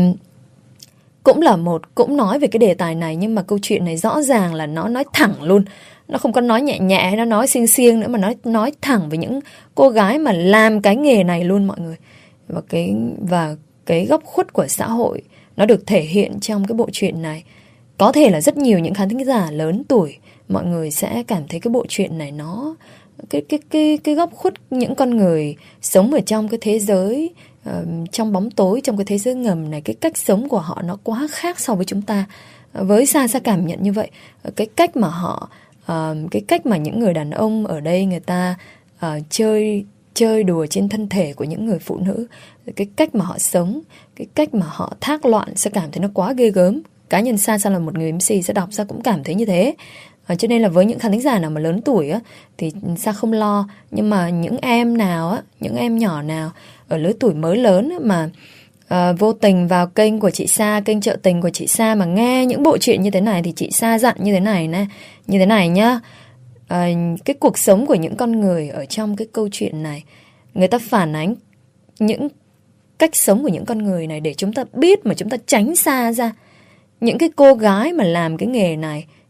cũng là một, cũng nói về cái đề tài này, nhưng mà câu chuyện này rõ ràng là nó nói thẳng luôn. Nó không có nói nhẹ nhẹ, nó nói xiêng xiêng nữa, mà nó nói thẳng với những cô gái mà làm cái nghề này luôn mọi người. Và cái, và cái góc khuất của xã hội nó được thể hiện trong cái bộ truyện này. Có thể là rất nhiều những khán thính giả lớn tuổi mọi người sẽ cảm thấy cái bộ truyện này nó cái cái cái cái góc khuất những con người sống ở trong cái thế giới uh, trong bóng tối, trong cái thế giới ngầm này, cái cách sống của họ nó quá khác so với chúng ta. Uh, với Sa Sa cảm nhận như vậy. Uh, cái cách mà họ uh, cái cách mà những người đàn ông ở đây người ta uh, chơi chơi đùa trên thân thể của những người phụ nữ, cái cách mà họ sống, cái cách mà họ thác loạn, Sa cảm thấy nó quá ghê gớm. Cá nhân Sa Sa là một người em xê Sa đọc Sa cũng cảm thấy như thế. À, cho nên là với những khán thính giả nào mà lớn tuổi á thì Sa không lo, nhưng mà những em nào á, những em nhỏ nào ở lứa tuổi mới lớn á, mà à, vô tình vào kênh của chị Sa, kênh Chợ Tình của chị Sa mà nghe những bộ truyện như thế này thì chị Sa dặn như thế này nè, như thế này nhá. À, cái cuộc sống của những con người ở trong cái câu chuyện này, người ta phản ánh những cách sống của những con người này để chúng ta biết mà chúng ta tránh xa ra. Những cái cô gái mà làm cái nghề này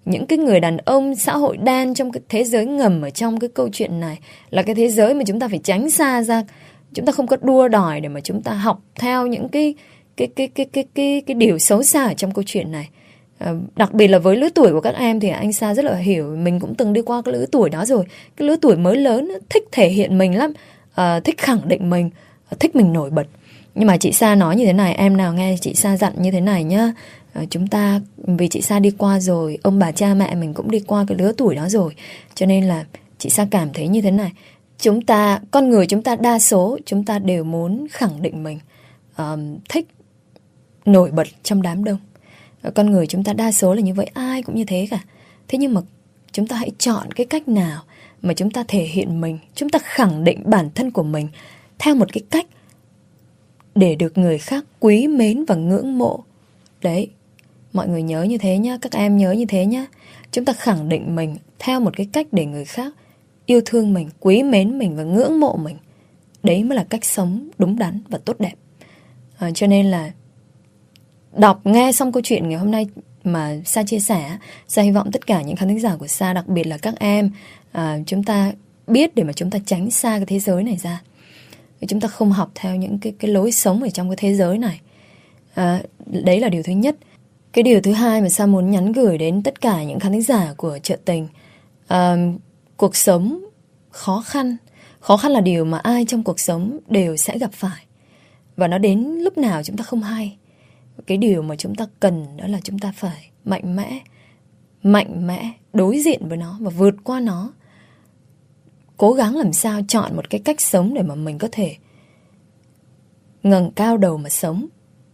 những cái người đàn ông xã hội đen trong cái thế giới ngầm ở trong cái câu chuyện này là cái thế giới mà chúng ta phải tránh xa ra. Chúng ta không có đua đòi để mà chúng ta học theo những cái cái cái cái cái cái cái điều xấu xa ở trong câu chuyện này. À, đặc biệt là với lứa tuổi của các em thì anh Sa rất là hiểu, mình cũng từng đi qua cái lứa tuổi đó rồi. Cái lứa tuổi mới lớn thích thể hiện mình lắm, à, thích khẳng định mình, thích mình nổi bật. Nhưng mà chị Sa nói như thế này, em nào nghe chị Sa dặn như thế này nhá. À, chúng ta, vì chị Sa đi qua rồi, ông bà cha mẹ mình cũng đi qua cái lứa tuổi đó rồi, cho nên là chị Sa cảm thấy như thế này. Chúng ta, con người chúng ta đa số, chúng ta đều muốn khẳng định mình, uh, thích nổi bật trong đám đông. uh, Con người chúng ta đa số là như vậy, ai cũng như thế cả. Thế nhưng mà chúng ta hãy chọn cái cách nào mà chúng ta thể hiện mình, chúng ta khẳng định bản thân của mình theo một cái cách để được người khác quý mến và ngưỡng mộ. Đấy, mọi người nhớ như thế nhá, các em nhớ như thế nhá. Chúng ta khẳng định mình theo một cái cách để người khác yêu thương mình, quý mến mình và ngưỡng mộ mình. Đấy mới là cách sống đúng đắn và tốt đẹp. à, Cho nên là đọc, nghe xong câu chuyện ngày hôm nay mà Sa chia sẻ, Sa hy vọng tất cả những khán thính giả của Sa, đặc biệt là các em, à, chúng ta biết để mà chúng ta tránh xa cái thế giới này ra. Chúng ta không học theo những cái, cái lối sống ở trong cái thế giới này. à, Đấy là điều thứ nhất. Cái điều thứ hai mà Sa muốn nhắn gửi đến tất cả những khán thính giả của Chợ Tình, à, cuộc sống khó khăn. Khó khăn là điều mà ai trong cuộc sống đều sẽ gặp phải. Và nó đến lúc nào chúng ta không hay. Cái điều mà chúng ta cần đó là chúng ta phải mạnh mẽ, mạnh mẽ đối diện với nó và vượt qua nó. Cố gắng làm sao chọn một cái cách sống để mà mình có thể ngẩng cao đầu mà sống.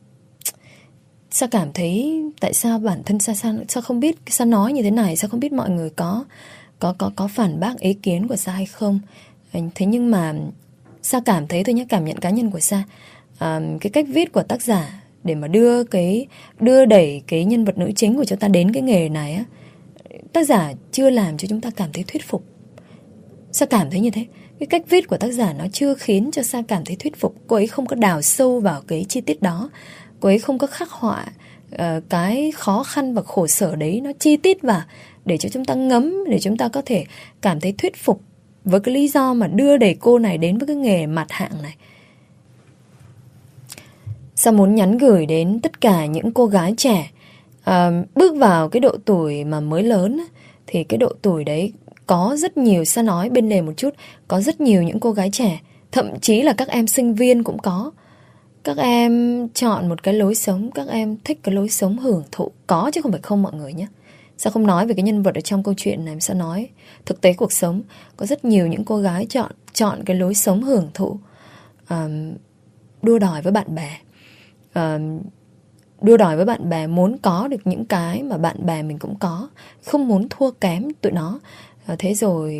Sa cảm thấy tại sao bản thân Sa, Sa, Sa không biết Sa nói như thế này, Sa không biết mọi người có có có có phản bác ý kiến của Sa hay không. Thế nhưng mà Sa cảm thấy thôi nhé, cảm nhận cá nhân của Sa, à, cái cách viết của tác giả để mà đưa cái đưa đẩy cái nhân vật nữ chính của chúng ta đến cái nghề này á, tác giả chưa làm cho chúng ta cảm thấy thuyết phục. Sa cảm thấy như thế. Cái cách viết của tác giả nó chưa khiến cho Sa cảm thấy thuyết phục. Cô ấy không có đào sâu vào cái chi tiết đó. Cô ấy không có khắc họa uh, cái khó khăn và khổ sở đấy nó chi tiết vào để cho chúng ta ngấm, để chúng ta có thể cảm thấy thuyết phục với cái lý do mà đưa đẩy cô này đến với cái nghề mặt hạng này. Sa muốn nhắn gửi đến tất cả những cô gái trẻ uh, bước vào cái độ tuổi mà mới lớn, thì cái độ tuổi đấy có rất nhiều, Sa nói bên lề một chút, có rất nhiều những cô gái trẻ, thậm chí là các em sinh viên cũng có. Các em chọn một cái lối sống, các em thích cái lối sống hưởng thụ. Có chứ không phải không mọi người nhé. Sa không nói về cái nhân vật ở trong câu chuyện này, Sa nói thực tế cuộc sống. Có rất nhiều những cô gái chọn chọn cái lối sống hưởng thụ, uh, đua đòi với bạn bè, uh, đua đòi với bạn bè, muốn có được những cái mà bạn bè mình cũng có, không muốn thua kém tụi nó. uh, Thế rồi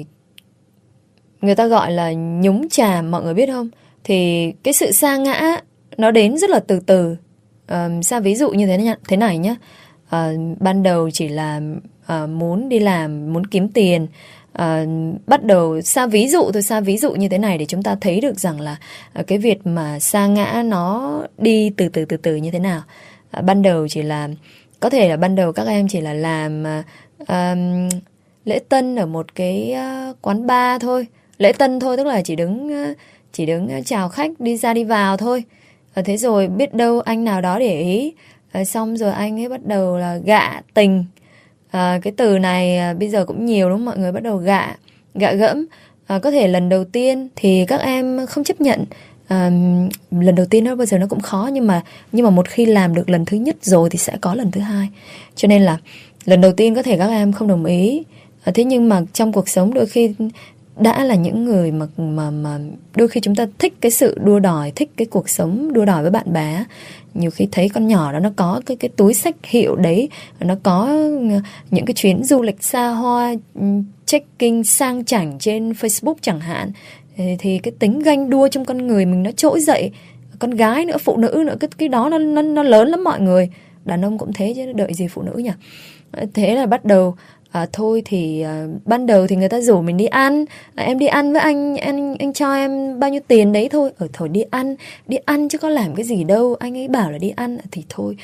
người ta gọi là nhúng chàm, mọi người biết không? Thì cái sự sa ngã nó đến rất là từ từ. uh, Sa ví dụ như thế này, thế này nhé. uh, Ban đầu chỉ là uh, muốn đi làm, muốn kiếm tiền. uh, Bắt đầu Sa ví dụ thôi, Sa ví dụ như thế này để chúng ta thấy được rằng là uh, cái việc mà sa ngã nó đi từ từ từ từ như thế nào. uh, Ban đầu chỉ là, có thể là ban đầu các em chỉ là làm uh, um, lễ tân ở một cái uh, quán bar thôi. Lễ tân thôi, tức là chỉ đứng uh, chỉ đứng chào khách đi ra đi vào thôi. À, thế rồi biết đâu anh nào đó để ý, à, xong rồi anh ấy bắt đầu là gạ tình. À, cái từ này à, bây giờ cũng nhiều đúng không? Mọi người bắt đầu gạ, gạ gẫm. À, có thể lần đầu tiên thì các em không chấp nhận. À, lần đầu tiên nó bao giờ nó cũng khó, nhưng mà nhưng mà một khi làm được lần thứ nhất rồi thì sẽ có lần thứ hai. Cho nên là lần đầu tiên có thể các em không đồng ý. À, thế nhưng mà trong cuộc sống đôi khi đã là những người mà, mà, mà đôi khi chúng ta thích cái sự đua đòi, thích cái cuộc sống đua đòi với bạn bè. Nhiều khi thấy con nhỏ đó nó có cái, cái túi xách hiệu đấy, nó có những cái chuyến du lịch xa hoa, check-in sang chảnh trên Facebook chẳng hạn, thì cái tính ganh đua trong con người mình nó trỗi dậy. Con gái nữa, phụ nữ nữa, cái, cái đó nó, nó, nó lớn lắm mọi người. Đàn ông cũng thế chứ đợi gì phụ nữ nhỉ. Thế là bắt đầu À, thôi thì à, ban đầu thì người ta rủ mình đi ăn, à, em đi ăn với anh, anh anh cho em bao nhiêu tiền đấy thôi. Ở thôi đi ăn, đi ăn chứ có làm cái gì đâu. Anh ấy bảo là đi ăn thì thôi,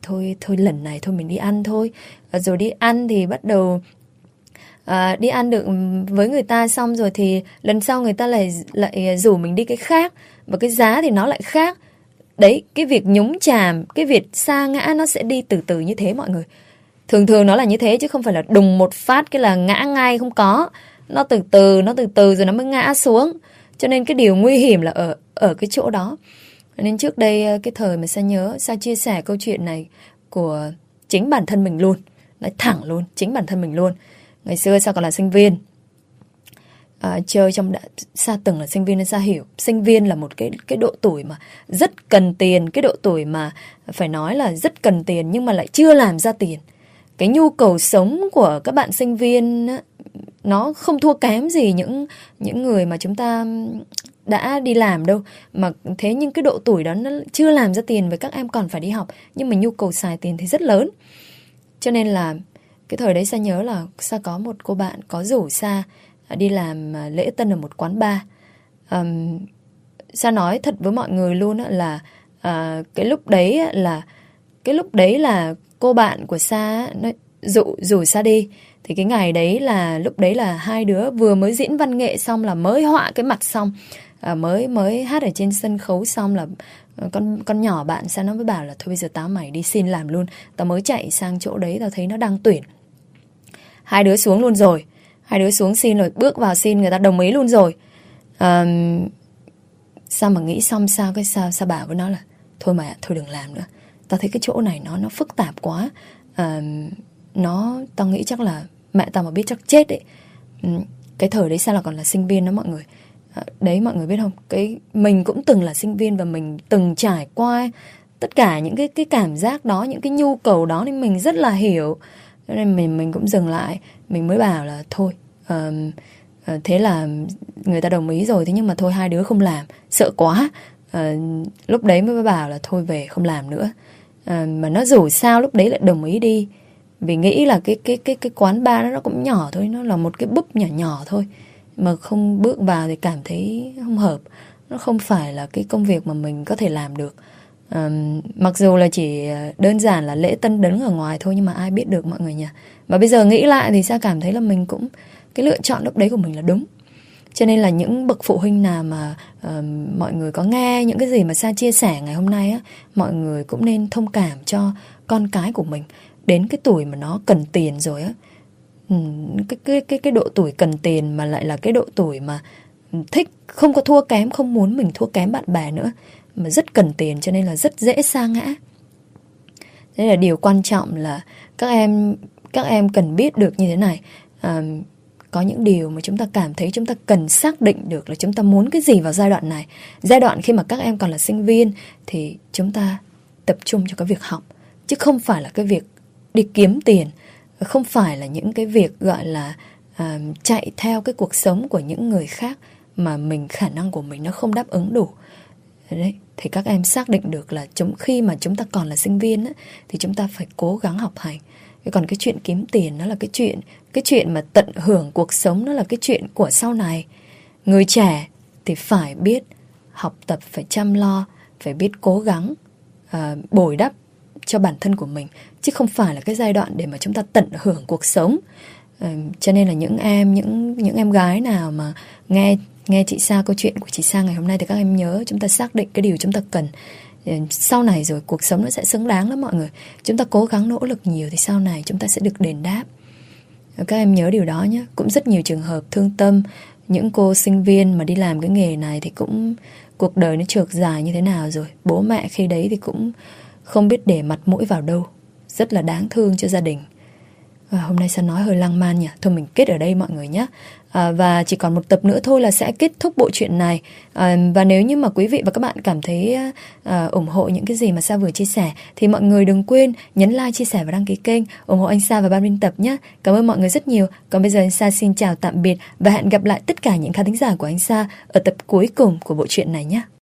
thôi thôi lần này thôi mình đi ăn thôi. À, rồi đi ăn thì bắt đầu à, đi ăn được với người ta xong rồi thì lần sau người ta lại lại rủ mình đi cái khác, và cái giá thì nó lại khác. Đấy, cái việc nhúng chàm, cái việc sa ngã nó sẽ đi từ từ như thế mọi người. Thường thường nó là như thế chứ không phải là đùng một phát cái là ngã ngay, không có. Nó từ từ, nó từ từ rồi nó mới ngã xuống. Cho nên cái điều nguy hiểm là ở ở cái chỗ đó. Nên trước đây cái thời mà Sa nhớ, Sa chia sẻ câu chuyện này của chính bản thân mình luôn. Nói thẳng luôn, chính bản thân mình luôn. Ngày xưa Sa còn là sinh viên. À, chơi trong đã, Sa từng là sinh viên nên Sa hiểu. Sinh viên là một cái cái độ tuổi mà rất cần tiền. Cái độ tuổi mà phải nói là rất cần tiền nhưng mà lại chưa làm ra tiền. Cái nhu cầu sống của các bạn sinh viên nó không thua kém gì những những người mà chúng ta đã đi làm đâu. Mà thế nhưng cái độ tuổi đó nó chưa làm ra tiền, với các em còn phải đi học, nhưng mà nhu cầu xài tiền thì rất lớn. Cho nên là cái thời đấy Sa nhớ là Sa có một cô bạn có rủ Sa đi làm lễ tân ở một quán bar. um, Sa nói thật với mọi người luôn là uh, cái lúc đấy là cái lúc đấy là cô bạn của Sa nó dụ rủ Sa đi. Thì cái ngày đấy là lúc đấy là hai đứa vừa mới diễn văn nghệ xong, là mới họa cái mặt xong, à, mới mới hát ở trên sân khấu xong là con con nhỏ bạn Sa nó mới bảo là thôi bây giờ tao mày đi xin làm luôn. Tao mới chạy sang chỗ đấy, tao thấy nó đang tuyển. Hai đứa xuống luôn rồi. Hai đứa xuống xin rồi, bước vào xin người ta đồng ý luôn rồi. à, Sao mà nghĩ xong sao cái sao Sa bảo với nó là thôi mày, thôi đừng làm nữa. Tao thấy cái chỗ này nó nó phức tạp quá. à, Nó, tao nghĩ chắc là mẹ tao mà biết chắc chết ấy. ừ, Cái thời đấy Sa là còn là sinh viên đó mọi người. à, Đấy mọi người biết không, cái mình cũng từng là sinh viên và mình từng trải qua tất cả những cái, cái cảm giác đó, những cái nhu cầu đó, nên mình rất là hiểu. Cho nên mình, mình cũng dừng lại. Mình mới bảo là thôi uh, uh, thế là người ta đồng ý rồi, thế nhưng mà thôi hai đứa không làm, sợ quá. uh, Lúc đấy mới bảo là thôi về không làm nữa. uh, Mà nó rủ sao lúc đấy lại đồng ý đi, vì nghĩ là cái cái cái cái quán bar đó nó cũng nhỏ thôi, nó là một cái búp nhỏ nhỏ thôi, mà không bước vào thì cảm thấy không hợp. Nó không phải là cái công việc mà mình có thể làm được. à, Mặc dù là chỉ đơn giản là lễ tân đứng ở ngoài thôi, nhưng mà ai biết được mọi người nhỉ. Và bây giờ nghĩ lại thì Sa cảm thấy là mình cũng, cái lựa chọn lúc đấy của mình là đúng. Cho nên là những bậc phụ huynh nào mà uh, mọi người có nghe những cái gì mà Sa chia sẻ ngày hôm nay á, mọi người cũng nên thông cảm cho con cái của mình. Đến cái tuổi mà nó cần tiền rồi á, cái, cái, cái, cái độ tuổi cần tiền mà lại là cái độ tuổi mà thích, không có thua kém, không muốn mình thua kém bạn bè nữa, mà rất cần tiền, cho nên là rất dễ sa ngã. Thế là điều quan trọng là các em các em cần biết được như thế này. à, Có những điều mà chúng ta cảm thấy chúng ta cần xác định được là chúng ta muốn cái gì vào giai đoạn này. Giai đoạn khi mà các em còn là sinh viên thì chúng ta tập trung cho cái việc học, chứ không phải là cái việc đi kiếm tiền, không phải là những cái việc gọi là à, chạy theo cái cuộc sống của những người khác mà mình, khả năng của mình nó không đáp ứng đủ. Đấy, thì các em xác định được là chúng, khi mà chúng ta còn là sinh viên á, thì chúng ta phải cố gắng học hành. Còn cái chuyện kiếm tiền nó là cái chuyện Cái chuyện mà tận hưởng cuộc sống nó là cái chuyện của sau này. Người trẻ thì phải biết học tập, phải chăm lo, phải biết cố gắng à, bồi đắp cho bản thân của mình, chứ không phải là cái giai đoạn để mà chúng ta tận hưởng cuộc sống. à, Cho nên là những em Những những em gái nào mà nghe Nghe chị Sa, câu chuyện của chị Sa ngày hôm nay, thì các em nhớ chúng ta xác định cái điều chúng ta cần. Sau này rồi cuộc sống nó sẽ xứng đáng lắm mọi người. Chúng ta cố gắng nỗ lực nhiều thì sau này chúng ta sẽ được đền đáp. Các em nhớ điều đó nhé. Cũng rất nhiều trường hợp thương tâm, những cô sinh viên mà đi làm cái nghề này thì cũng cuộc đời nó trượt dài như thế nào rồi. Bố mẹ khi đấy thì cũng không biết để mặt mũi vào đâu. Rất là đáng thương cho gia đình. À, hôm nay Sa nói hơi lăng man nhỉ. Thôi mình kết ở đây mọi người nhé. à, Và chỉ còn một tập nữa thôi là sẽ kết thúc bộ truyện này. à, Và nếu như mà quý vị và các bạn cảm thấy à, ủng hộ những cái gì mà Sa vừa chia sẻ, thì mọi người đừng quên nhấn like, chia sẻ và đăng ký kênh, ủng hộ anh Sa và ban biên tập nhé. Cảm ơn mọi người rất nhiều. Còn bây giờ anh Sa xin chào tạm biệt, và hẹn gặp lại tất cả những khán thính giả của anh Sa ở tập cuối cùng của bộ truyện này nhé.